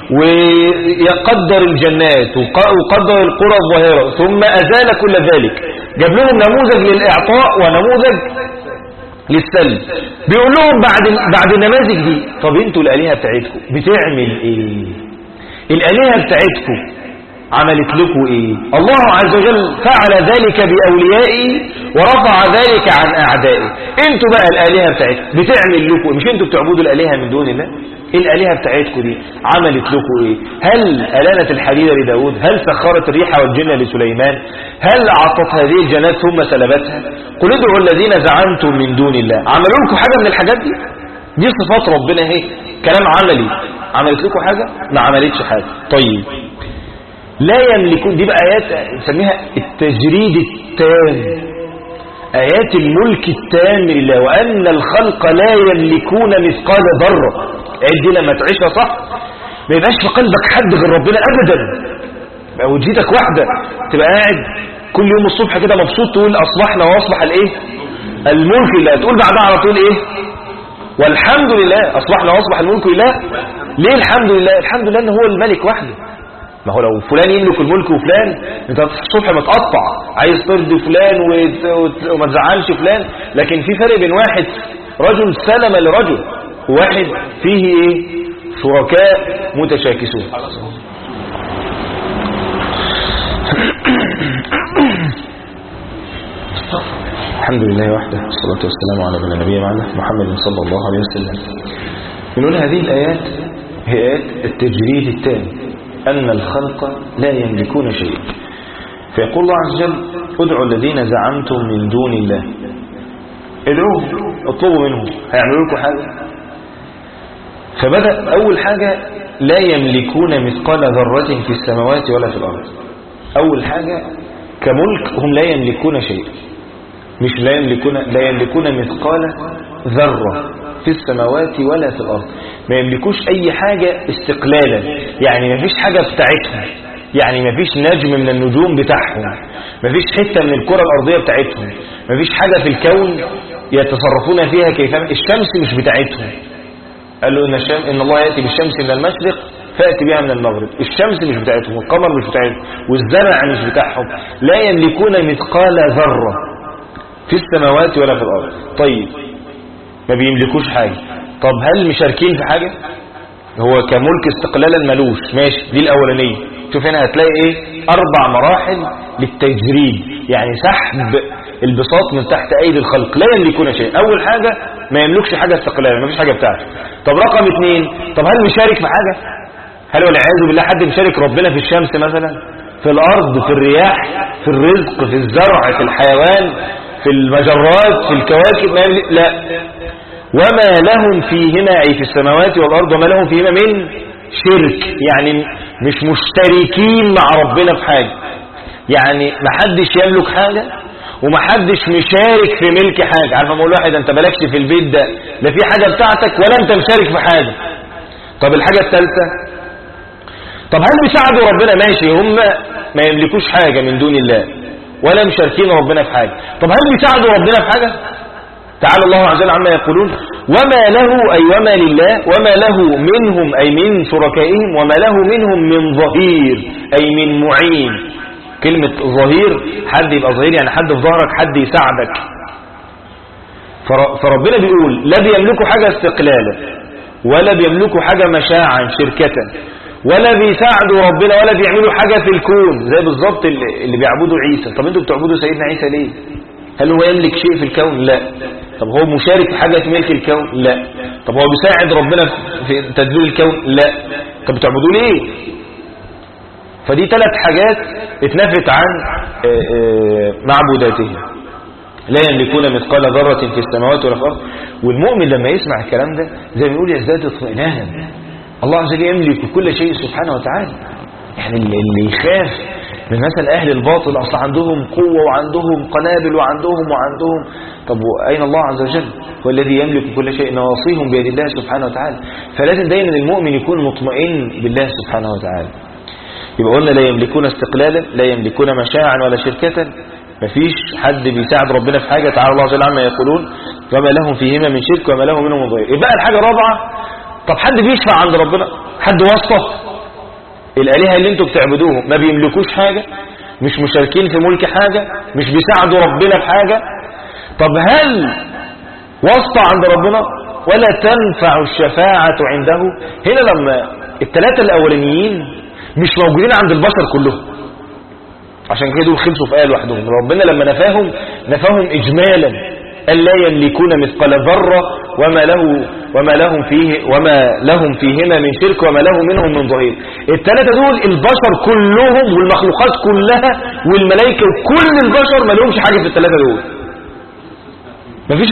ويقدر الجنات وقدر القرى الظاهرة ثم أزال كل ذلك. جاب لهم نموذج للإعطاء ونموذج للسلب. بيقول لهم بعد النماذج دي طب انتوا الآلهة بتاعتكم بتعمل ايه؟ الآلهة بتاعتكم عملت لكم ايه؟ الله عز وجل فعل ذلك بأوليائه ورفع ذلك عن أعدائه. انتوا بقى الآلهة بتاعتكم بتعمل لكم، مش انتوا بتعبدوا الآلهة من دون الله؟ الآلهة بتاعتكم دي عملت لكم ايه؟ هل ألانت الحديد لداود؟ هل سخرت الريح والجن لسليمان؟ هل أعطت هذه الجنات ثم سلبتها؟ قل ادعوا الذين زعمتم من دون الله. عملوا لكم حاجة من الحاجات دي؟ دي صفات ربنا اهي، كلام عملي. عملت لكم حاجة؟ ما عملتش حاجة. طيب لا يملكون، دي بقى آيات نسميها التجريد التام، آيات الملك التام لله، وأن الخلق لا يملكون مثقال ذرة. الآيات دي لما تعيشها صح ما يبقاش في قلبك حد غير ربنا أبدا، بقى وجهتك واحدة، تبقى قاعد كل يوم الصبح كده مبسوط تقول أصبحنا وأصبح الإيه؟ الملك لله. تقول بعدها على طول إيه؟ والحمد لله أصبحنا وأصبح الملك لله. ليه الحمد لله؟ الحمد لله إن هو الملك وحده. ما هو لو فلان يملك الملك وفلان انت الصبح متقطع عايز ترضي فلان وما تزعلش فلان، لكن في فرق بين واحد رجل سلم لرجل وواحد فيه ايه؟ شركاء متشاكسون. الحمد لله وحده والصلاة والسلام على من نبي معنا محمد صلى الله عليه وسلم. بنقول هذه الآيات هي آيات التجريد التام، أن الخلق لا يملكون شيئا. فيقول الله عز وجل ادعوا الذين زعمتم من دون الله. ادعوهم، اطلبوا منهم، هيعملوا لكم حاجة؟ فبدأ أول حاجة لا يملكون مثقال ذرة في السماوات ولا في الأرض. أول حاجة كملك هم لا يملكون شيئا، مش لا يملكون مثقال ذرة في السماوات ولا في الأرض. ما يملكوش أي حاجة استقلالا، يعني ما فيش حاجة بتاعتهم، يعني ما فيش نجم من النجوم بتاعهم، ما فيش حتة من الكرة الأرضية بتاعتهم، ما فيش حاجة في الكون يتصرفون فيها كيف. الشمس مش بتاعتهم، قالوا إن الله يأتي بالشمس من المشرق فأت بها من المغرب. الشمس مش بتاعتهم والقمر مش بتاعتهم والزرع مش بتاعهم، لا يملكون مثقال ذرة في السماوات ولا في الأرض. طيب ما بيملكوش حاجة، طب هل مشاركين في حاجة؟ هو كملك استقلالا ملوش، ماشي، دي الأولانية. شوف هنا هتلاقي ايه 4 مراحل للتجريد، يعني سحب البساط من تحت أيدي الخلق. لا يملكون شيء. أول حاجة ما يملكش حاجة استقلالا، ما فيش حاجة بتاعته. طب رقم 2، طب هل مشارك في حاجة؟ هل والعياذ بالله حد مشارك ربنا في الشمس مثلا، في الأرض، في الرياح، في الرزق، في الزرع، في الحيوان، في المجرات، في الكواكب؟ ما يملك. لا. وما لهم فيهما، أي في السماوات والأرض، وما لهم فيهما من شرك، يعني مش مشتركين مع ربنا في حاجة، يعني محدش يملك حاجة ومحدش مشارك في ملك حاجة. عارف ما اقول واحد انت مالكش في البيت ده، لا في حاجة بتاعتك ولا انت مشارك في حاجة. طب الحاجة الثالثة، طب هل بيساعدوا ربنا؟ ماشي، هم ما يملكوش حاجة من دون الله ولا مشاركين ربنا في حاجة. طب هل بيساعدوا ربنا في حاجة؟ تعالى الله عز وجل عما يقولون. وما له، أي وما لله، وما له منهم، أي من شركائهم، وما له منهم من ظهير، أي من معين. كلمة ظهير، حد يبقى ظهير يعني حد في ظهرك، حد يساعدك. فربنا بيقول لا بيملكوا حاجة استقلالا ولا بيملكوا حاجة مشاعا شركة ولا بيساعدوا ربنا ولا بيعملوا حاجة في الكون، زي بالظبط اللي بيعبدوا عيسى. طب انتوا بتعبدوا سيدنا عيسى ليه؟ هل هو يملك شيء في الكون؟ لا. طب هو مشارك في حاجة ملك الكون؟ لا. طب هو بيساعد ربنا في تدبير الكون؟ لا. طب بتعبدوا ليه؟ فدي 3 حاجات اتنفت عن معبوداتهم. لا يملكون مثقال ذرة في السماوات ولا في الأرض. والمؤمن لما يسمع الكلام ده زي ما يقول يزداد اطمئنانا. الله عز وجل يملك كل شيء سبحانه وتعالى. يعني اللي يخاف من مثلا أهل الباطل، أصلا عندهم قوة وعندهم قنابل وعندهم. طب أين الله عز وجل؟ هو الذي يملك كل شيء، نواصيهم بيد الله سبحانه وتعالى. فلازم دايما المؤمن يكون مطمئن بالله سبحانه وتعالى. يبقى قلنا لا يملكون استقلالا، لا يملكون مشاعا ولا شركة، مفيش حد بيساعد ربنا في حاجة. تعالى الله عز وجل عما يقولون وما لهم فيهما من شرك وما له منهم من ظهير. يبقى الحاجة الرابعة، طب حد بيشفع عند ربنا؟ حد واسطة؟ الآلهة اللي انتوا بتعبدوهم ما بيملكوش حاجة، مش مشاركين في ملك حاجة، مش بيساعدوا ربنا في حاجة. طب هل واسطة عند ربنا؟ ولا تنفع الشفاعة عنده. هنا لما ال3 الأولانيين مش موجودين عند البشر كلهم، عشان كده دول خلصوا في آية لوحدهم. ربنا لما نفاهم إجمالا، أن لا يملكون مثقال ذرة وما لهم فيهما من شرك وما له منهم من ظهير. ال3 دول البشر كلهم والمخلوقات كلها والملائكة وكل البشر ما لهمش حاجة في ال3 دول. مفيش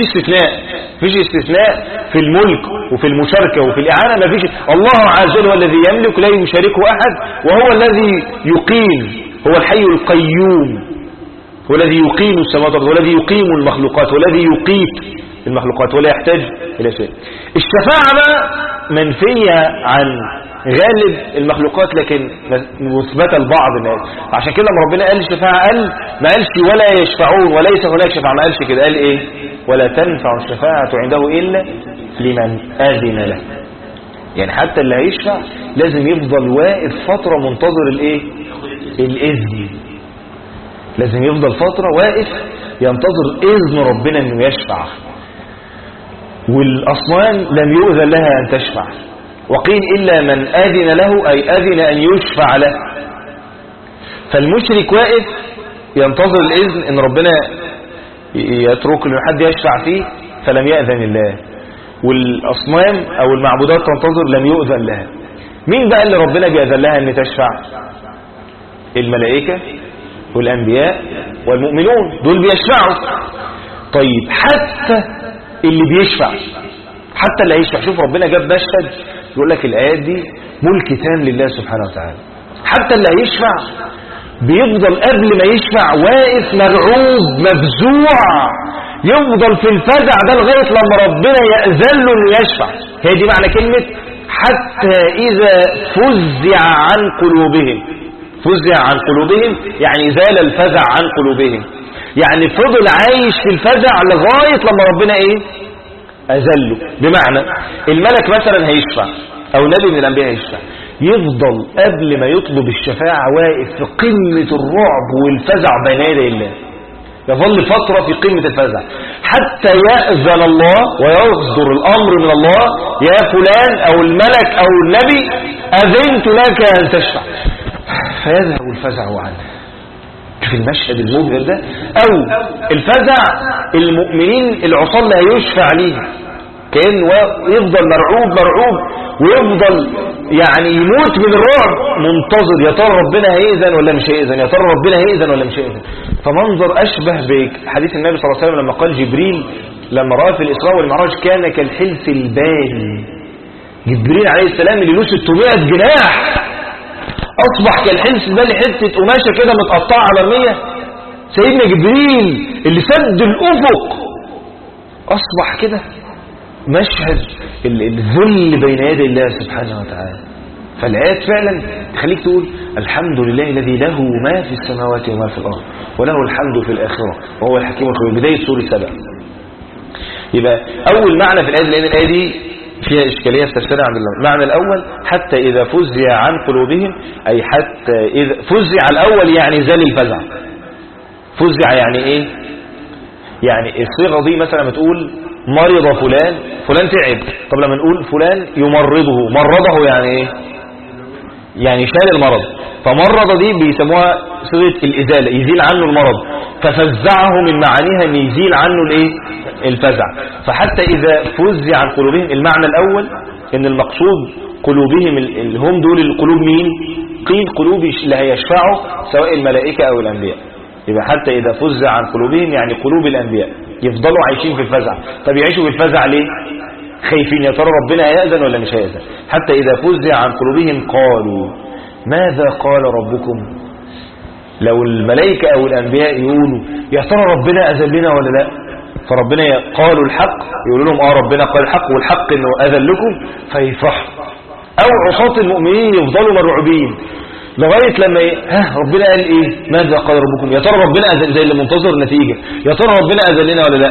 استثناء في الملك وفي المشاركة وفي الإعانة. مفيش. الله عز وجل هو الذي يملك لا يشاركه أحد، وهو الذي يقيم، هو الحي القيوم، هو الذي يقيم السماوات والأرض، هو الذي يقيم المخلوقات، هو الذي يقيت المخلوقات ولا يحتاج إلى شيء. الشفاعة بقى منفية عن غالب المخلوقات لكن مثبتة لبعض الناس. عشان كده لما ربنا قال الشفاعة ما قالش ولا يشفعون وليس هناك شفاعة، ما قالش كده، قال ايه؟ ولا تنفع الشفاعة عنده إلا لمن آذن له. يعني حتى اللي هيشفع لازم يفضل واقف فترة منتظر الايه؟ الإذن. لازم يفضل فترة واقف ينتظر إذن ربنا انه يشفع. والأصنام لم يؤذن لها أن تشفع، وقيل إلا من آذن له، أي آذن أن يشفع له. فالمشرك واقف ينتظر الإذن إن ربنا يترك له حد يشفع فيه، فلم يأذن الله. والأصنام أو المعبودات تنتظر لم يؤذن لها. مين بقى اللي ربنا بيأذن لها أن تشفع؟ الملائكة والأنبياء والمؤمنون، دول بيشفعوا. طيب حتى اللي بيشفع، حتى اللي هيشفع، شوف ربنا جاب مشهد يقول لك الآيات دي ملك تام لله سبحانه وتعالى. حتى اللي هيشفع بيفضل قبل ما يشفع واقف مرعوب مفزوع، يفضل في الفزع ده لغاية لما ربنا يأذن له انه يشفع. هي دي معنى كلمة حتى إذا فزع عن قلوبهم. فزع عن قلوبهم يعني زال الفزع عن قلوبهم، يعني فضل عايش في الفزع لغاية لما ربنا ايه؟ أذله. بمعنى الملك مثلا هيشفع او نبي من الانبياء هيشفع، يفضل قبل ما يطلب الشفاعة واقف في قمة الرعب والفزع بين يدي الله، يظل فترة في قمة الفزع حتى يأذن الله ويصدر الأمر من الله: يا فلان أو الملك أو النبي أذنت لك أن تشفع، فيذهب الفزع عنه. في المشهد المبهر ده، أو الفزع المؤمنين العصاة اللي هيشفع ليه، كأنه يفضل مرعوب ويفضل يعني يموت من الرعب منتظر يا ترى ربنا هيأذن ولا مش هيأذن، يا ترى ربنا هيأذن ولا مش هيأذن. فمنظر أشبه بحديث النبي صلى الله عليه وسلم لما قال جبريل لما رأى في الإسراء والمعراج كان كالحلف البالي. جبريل عليه السلام اللي له 600 جناح أصبح كالحلف البالي، حتة قماشة كده متقطعة على مرمية. سيدنا جبريل اللي سد الأفق أصبح كده. مشهد الذل بين يدي الله سبحانه وتعالى. فالآيات فعلا تخليك تقول الحمد لله الذي له ما في السماوات وما في الأرض وله الحمد في الآخرة وهو الحكيم الخبير. بداية سورة سبع. يبقى أول معنى في الآية، لأن الآية دي فيها إشكالية في تفسيرها عند الله. المعنى الأول حتى إذا فزع عن قلوبهم، أي حتى إذا فزع الأول يعني زال الفزع. فزع يعني إيه؟ يعني الصيغة دي مثلا ما تقول مرض فلان تعب، طب لما نقول فلان يمرضه، مرضه يعني ايه؟ يعني شال المرض. فمرض دي بيسموها صيغه الازاله، يزيل عنه المرض. ففزعه من معانيها ان يزيل عنه الايه؟ الفزع. فحتى اذا فزع عن قلوبهم، المعنى الاول ان المقصود قلوبهم هم دول القلوب مين؟ قيل قلوب اللي هيشفعوا سواء الملائكه او الانبياء. يبقى حتى اذا فزع عن قلوبهم يعني قلوب الانبياء، يفضلوا عايشين في الفزع. طب يعيشوا في الفزع ليه؟ خايفين يا ترى ربنا هيأذن ولا مش هيأذن. حتى إذا فزع عن قلوبهم قالوا ماذا قال ربكم. لو الملائكة أو الأنبياء يقولوا يا ترى ربنا أذن لنا ولا لا، فربنا قالوا الحق، يقولوا لهم ربنا قال الحق والحق إنه أذن لكم، فيفرحوا. أو عصاة المؤمنين يفضلوا مرعوبين لغاية لما ربنا قال ايه؟ ماذا قال ربكم، يا ترى ربنا أذن، زي اللي منتظر النتيجة، يا ترى ربنا أذن لنا ولا لا.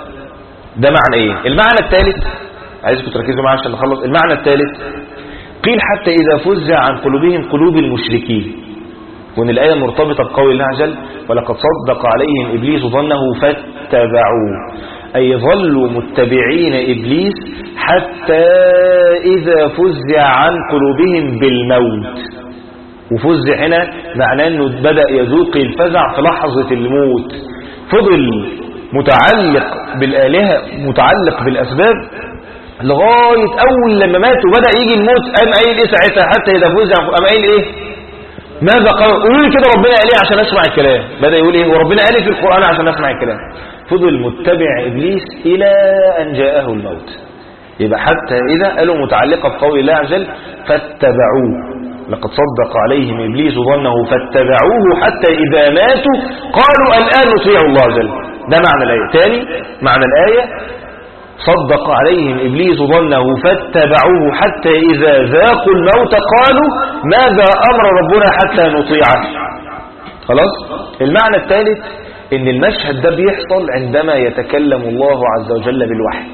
ده معنى ايه؟ المعنى الثالث عايزكم تركزوا معايا عشان نخلص. المعنى الثالث قيل حتى إذا فزع عن قلوبهم قلوب المشركين، وان الآية مرتبطة بقول الله عز وجل ولقد صدق عليهم إبليس ظنه فاتبعوه، أي ظلوا متبعين إبليس حتى إذا فزع عن قلوبهم بالموت. وفزع هنا معناه أنه بدأ يذوق الفزع في لحظة الموت، فضل متعلق بالآلهة متعلق بالأسباب لغاية أول لما مات وبدأ يجي الموت قام قايل إيه ساعتها حتى إذا فزع قام قايل إيه؟ ماذا قال؟ قولوا لي كده ربنا قال إيه عشان أسمع الكلام. بدأ يقول إيه؟ وربنا قال في القرآن عشان أسمع الكلام. فضل متبع إبليس إلى أن جاءه الموت. يبقى حتى إذا قالوا متعلقة بقول الله عز وجل فاتبعوه، لقد صدق عليهم إبليس ظنه فاتبعوه حتى إذا ماتوا قالوا الآن نطيع الله عز وجل. ده معنى الآية. تاني معنى الآية صدق عليهم إبليس ظنه فاتبعوه حتى إذا ذاقوا الموت قالوا ماذا أمر ربنا حتى نطيعه. خلاص. المعنى الثالث إن المشهد ده بيحصل عندما يتكلم الله عز وجل بالوحي.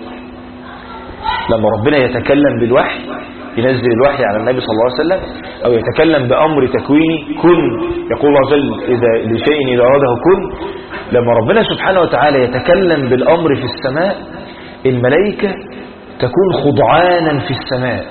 لما ربنا يتكلم بالوحي ينزل الوحي على النبي صلى الله عليه وسلم، أو يتكلم بأمر تكويني كن، يقول الله عز وجل إذا لشيء إذا أراده كن. لما ربنا سبحانه وتعالى يتكلم بالأمر في السماء الملائكة تكون خضعانا في السماء.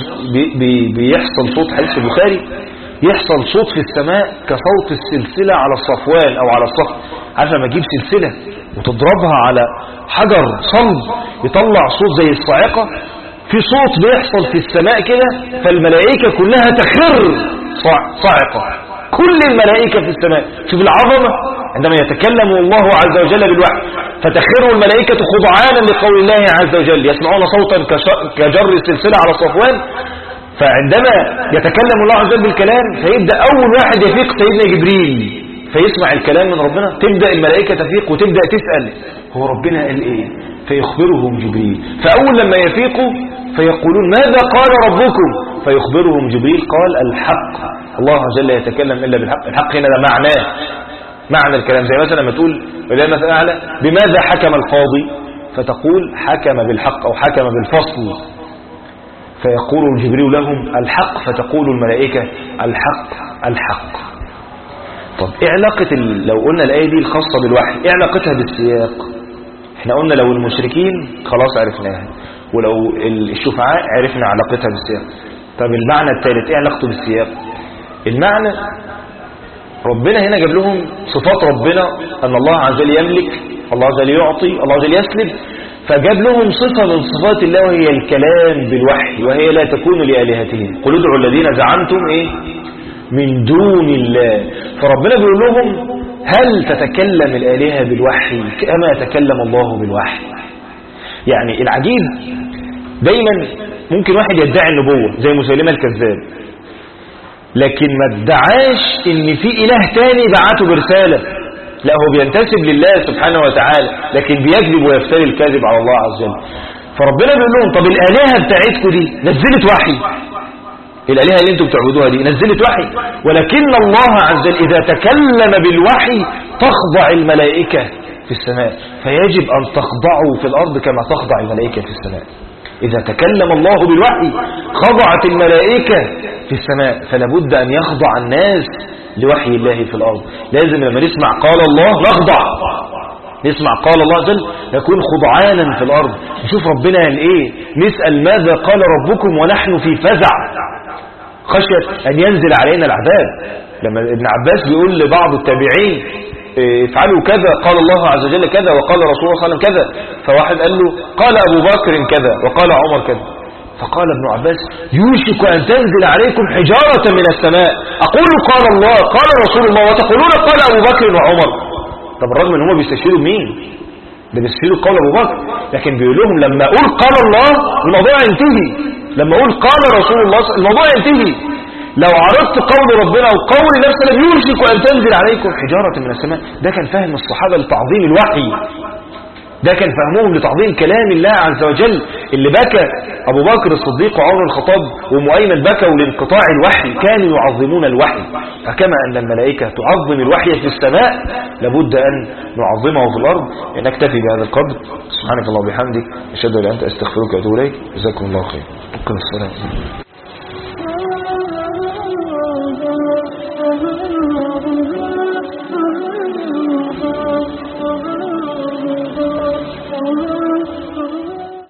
بيحصل صوت، حديث البخاري يحصل صوت في السماء كصوت السلسلة على الصفوان أو على الصخر. عارف لما تجيب سلسلة وتضربها على حجر صلب يطلع صوت زي الصاعقة، في صوت بيحصل في السماء كده فالملائكة كلها تخر صاعقة، كل الملائكة في السماء. شوف العظمة عندما يتكلم الله عز وجل بالوحي فتخر الملائكة خضعانا لقول الله عز وجل، يسمعون صوتا كجر السلسلة على صفوان. فعندما يتكلم الله عز وجل بالكلام فيبدأ أول واحد يفيق سيدنا جبريل فيسمع الكلام من ربنا، تبدأ الملائكة تفيق وتبدأ تسأل هو ربنا قال إيه، فيخبرهم جبريل. فأول لما يفيقوا فيقولون ماذا قال ربكم، فيخبرهم جبريل قال الحق. الله عز وجل يتكلم إلا بالحق. الحق هنا ده معنى الكلام. زي مثلا لما تقول ولله المثل الأعلى بماذا حكم القاضي، فتقول حكم بالحق أو حكم بالفصل. فيقول جبريل لهم الحق، فتقول الملائكة الحق الحق. طب ايه علاقة لو قلنا الآية دي الخاصة بالوحي ايه علاقتها بالسياق؟ احنا قلنا لو المشركين خلاص عرفناها، ولو الشفعاء عرفنا علاقتها بالسياق. طب المعنى الثالث ايه علاقته بالسياق؟ المعنى ربنا هنا جاب لهم صفات ربنا، ان الله عز وجل يملك، الله عز وجل يعطي، الله عز وجل يسلب، فجاب لهم صفة من صفات الله وهي الكلام بالوحي، وهي لا تكون لآلهتهم قل ادعوا الذين زعمتم ايه من دون الله. فربنا بيقول لهم هل تتكلم الآلهة بالوحي كما يتكلم الله بالوحي؟ يعني العجيب دايما ممكن واحد يدعي النبوة زي مسيلمة الكذاب، لكن ما ادعاش ان في اله تاني بعته برسالة، لا هو بينتسب لله سبحانه وتعالى لكن بيكذب ويفتري الكذب على الله عز وجل. فربنا بيقول لهم طب الآلهة بتاعتكم دي نزلت وحي، الآلهة اللي انتم بتعبدوها دي نزلت وحي، ولكن الله عز وجل إذا تكلم بالوحي تخضع الملائكة في السماء، فيجب أن تخضعوا في الأرض كما تخضع الملائكة في السماء. إذا تكلم الله بالوحي خضعت الملائكة في السماء، فلا بد أن يخضع الناس لوحي الله في الأرض. لازم لما نسمع قال الله نخضع، نسمع قال الله عز وجل نكون خضعانا في الأرض، نشوف ربنا قال إيه، نسأل ماذا قال ربكم ونحن في فزع خشية أن ينزل علينا العذاب. لما ابن عباس بيقول لبعض التابعين افعلوا كذا قال الله عز وجل كذا وقال رسول الله صلى الله عليه وسلم كذا، فواحد قال له قال أبو بكر كذا وقال عمر كذا، فقال ابن عباس يوشك أن تنزل عليكم حجارة من السماء أقول قال الله قال رسول الله وتقولون قال أبو بكر وعمر. طب الرغم ان هم بيستشيروا مين؟ ده بيستشيروا قول أبو بكر، لكن بيقول لهم لما أقول قال الله الموضوع ينتهي، لما أقول قال رسول الله الموضوع ينتهي. لو عرضت قول ربنا وقول نفسنا يوشك أن تنزل عليكم حجارة من السماء، ده كان فهم الصحابة لتعظيم الوحي، ده كان فهمهم لتعظيم كلام الله عز وجل. اللي بكى أبو بكر الصديق وعمر الخطاب ومؤيمن بكوا لانقطاع الوحي، كانوا يعظمون الوحي. فكما أن الملائكة تعظم الوحي في السماء لابد أن نعظمه في الأرض. نكتفي بهذا القدر. سبحانك اللهم وبحمدك أشهد أن لا إله إلا أنت أستغفرك وأتوب إليك. جزاكم الله خير.